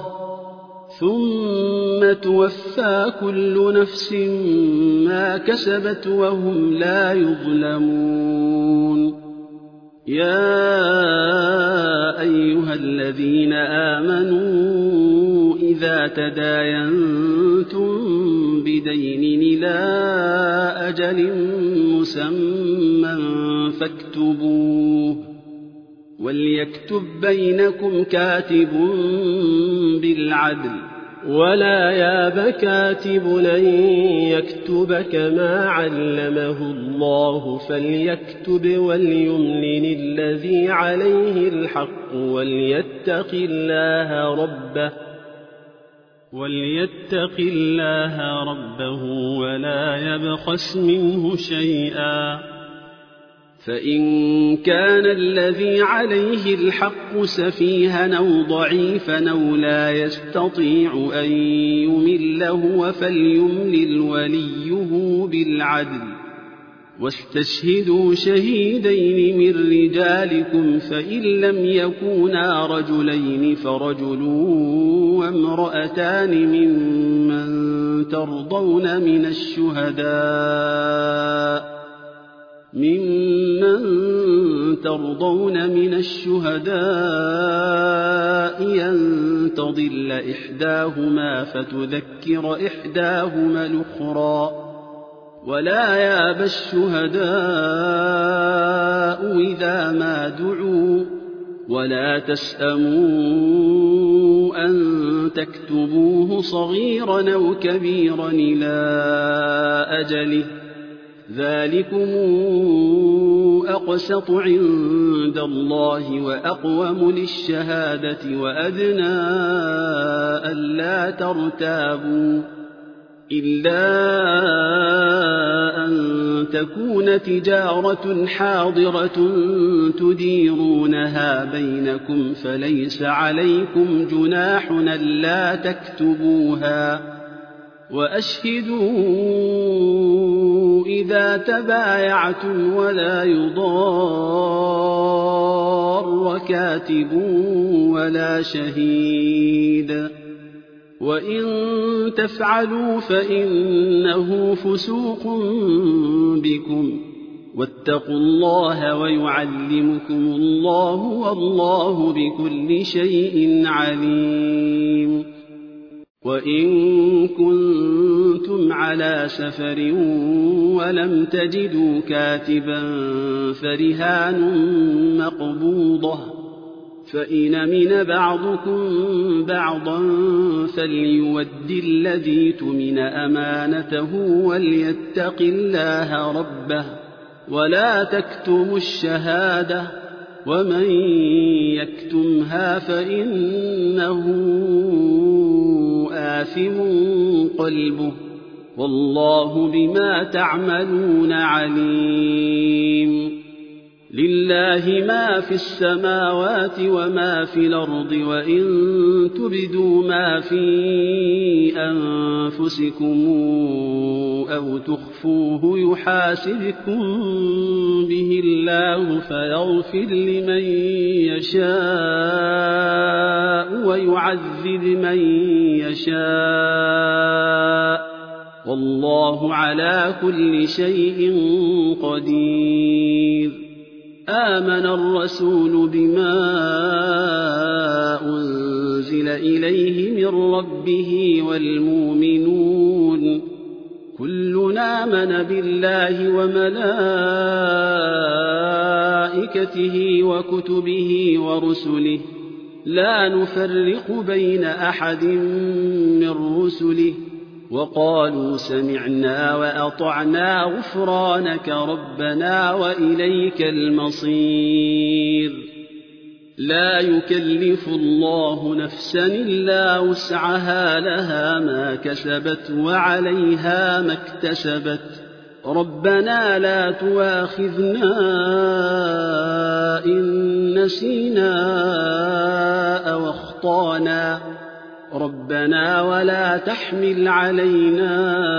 ثم توفى كل نفس ما كسبت وهم لا يظلمون. يا أيها الذين آمنوا إذا تداينتم بدين إلى أجل مسمى فاكتبوه، وليكتب بينكم كاتب بالعدل، ولا ياب كاتب أن يكتب كما علمه الله، فليكتب وليملل الذي عليه الحق وليتق الله ربه ولا يبخس منه شيئا. فإن كان الذي عليه الحق سفيها أو ضعيفا أو لا يستطيع أن يمل هو فليملل وليه بالعدل، واستشهدوا شهيدين من رجالكم، فإن لم يكونا رجلين فرجل وامرأتان ممن ترضون من الشهداء أن تضل إحداهما فتذكر إحداهما الأخرى، ولا يأبى الشهداء إذا ما دعوا، ولا تسأموا أن تكتبوه صغيرا أو كبيرا إلى أجله، ذلكم أقسط عند الله وأقوم للشهادة وأدنى ألا ترتابوا، إلا أن تكون تجارة حاضرة تديرونها بينكم فليس عليكم جناح ألا تكتبوها، وأشهدوا إذا تبايعتم ولا يضار كاتب ولا شهيد، وإن تفعلوا فإنه فسوق بكم، واتقوا الله ويعلمكم الله والله بكل شيء عليم. وإن كنتم على سفر ولم تجدوا كاتبا فرهان مقبوضة، فإن من بعضكم بعضا فليود الذي اؤتمن أمانته وليتق الله ربه ولا تكتموا الشهادة ومن يكتمها فإنه آثم قلبه والله بما تعملون عليم. لله ما في السماوات وما في الأرض وإن تبدوا ما في أنفسكم أو تخفوه يحاسبكم به الله فيغفر لمن يشاء ويعذب من يشاء والله على كل شيء قدير. آمن الرسول بما أنزل إليه من ربه والمؤمنون كلنا آمن بالله وملائكته وكتبه ورسله لا نفرق بين أحد من رسله وقالوا سمعنا وأطعنا غفرانك ربنا وإليك المصير. لا يكلف الله نفسا إلا وسعها لها ما كسبت وعليها ما اكتسبت ربنا لا تؤاخذنا إن نسينا أو أخطأنا ربنا ولا تحمل علينا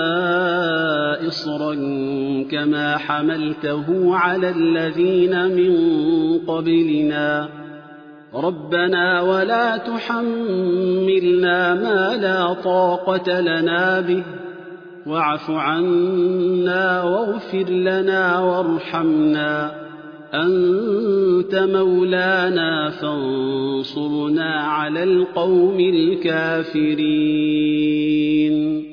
إصرا كما حملته على الذين من قبلنا ربنا ولا تحملنا ما لا طاقة لنا به واعف عنا واغفر لنا وارحمنا أنت مولانا فانصرنا على القوم الكافرين.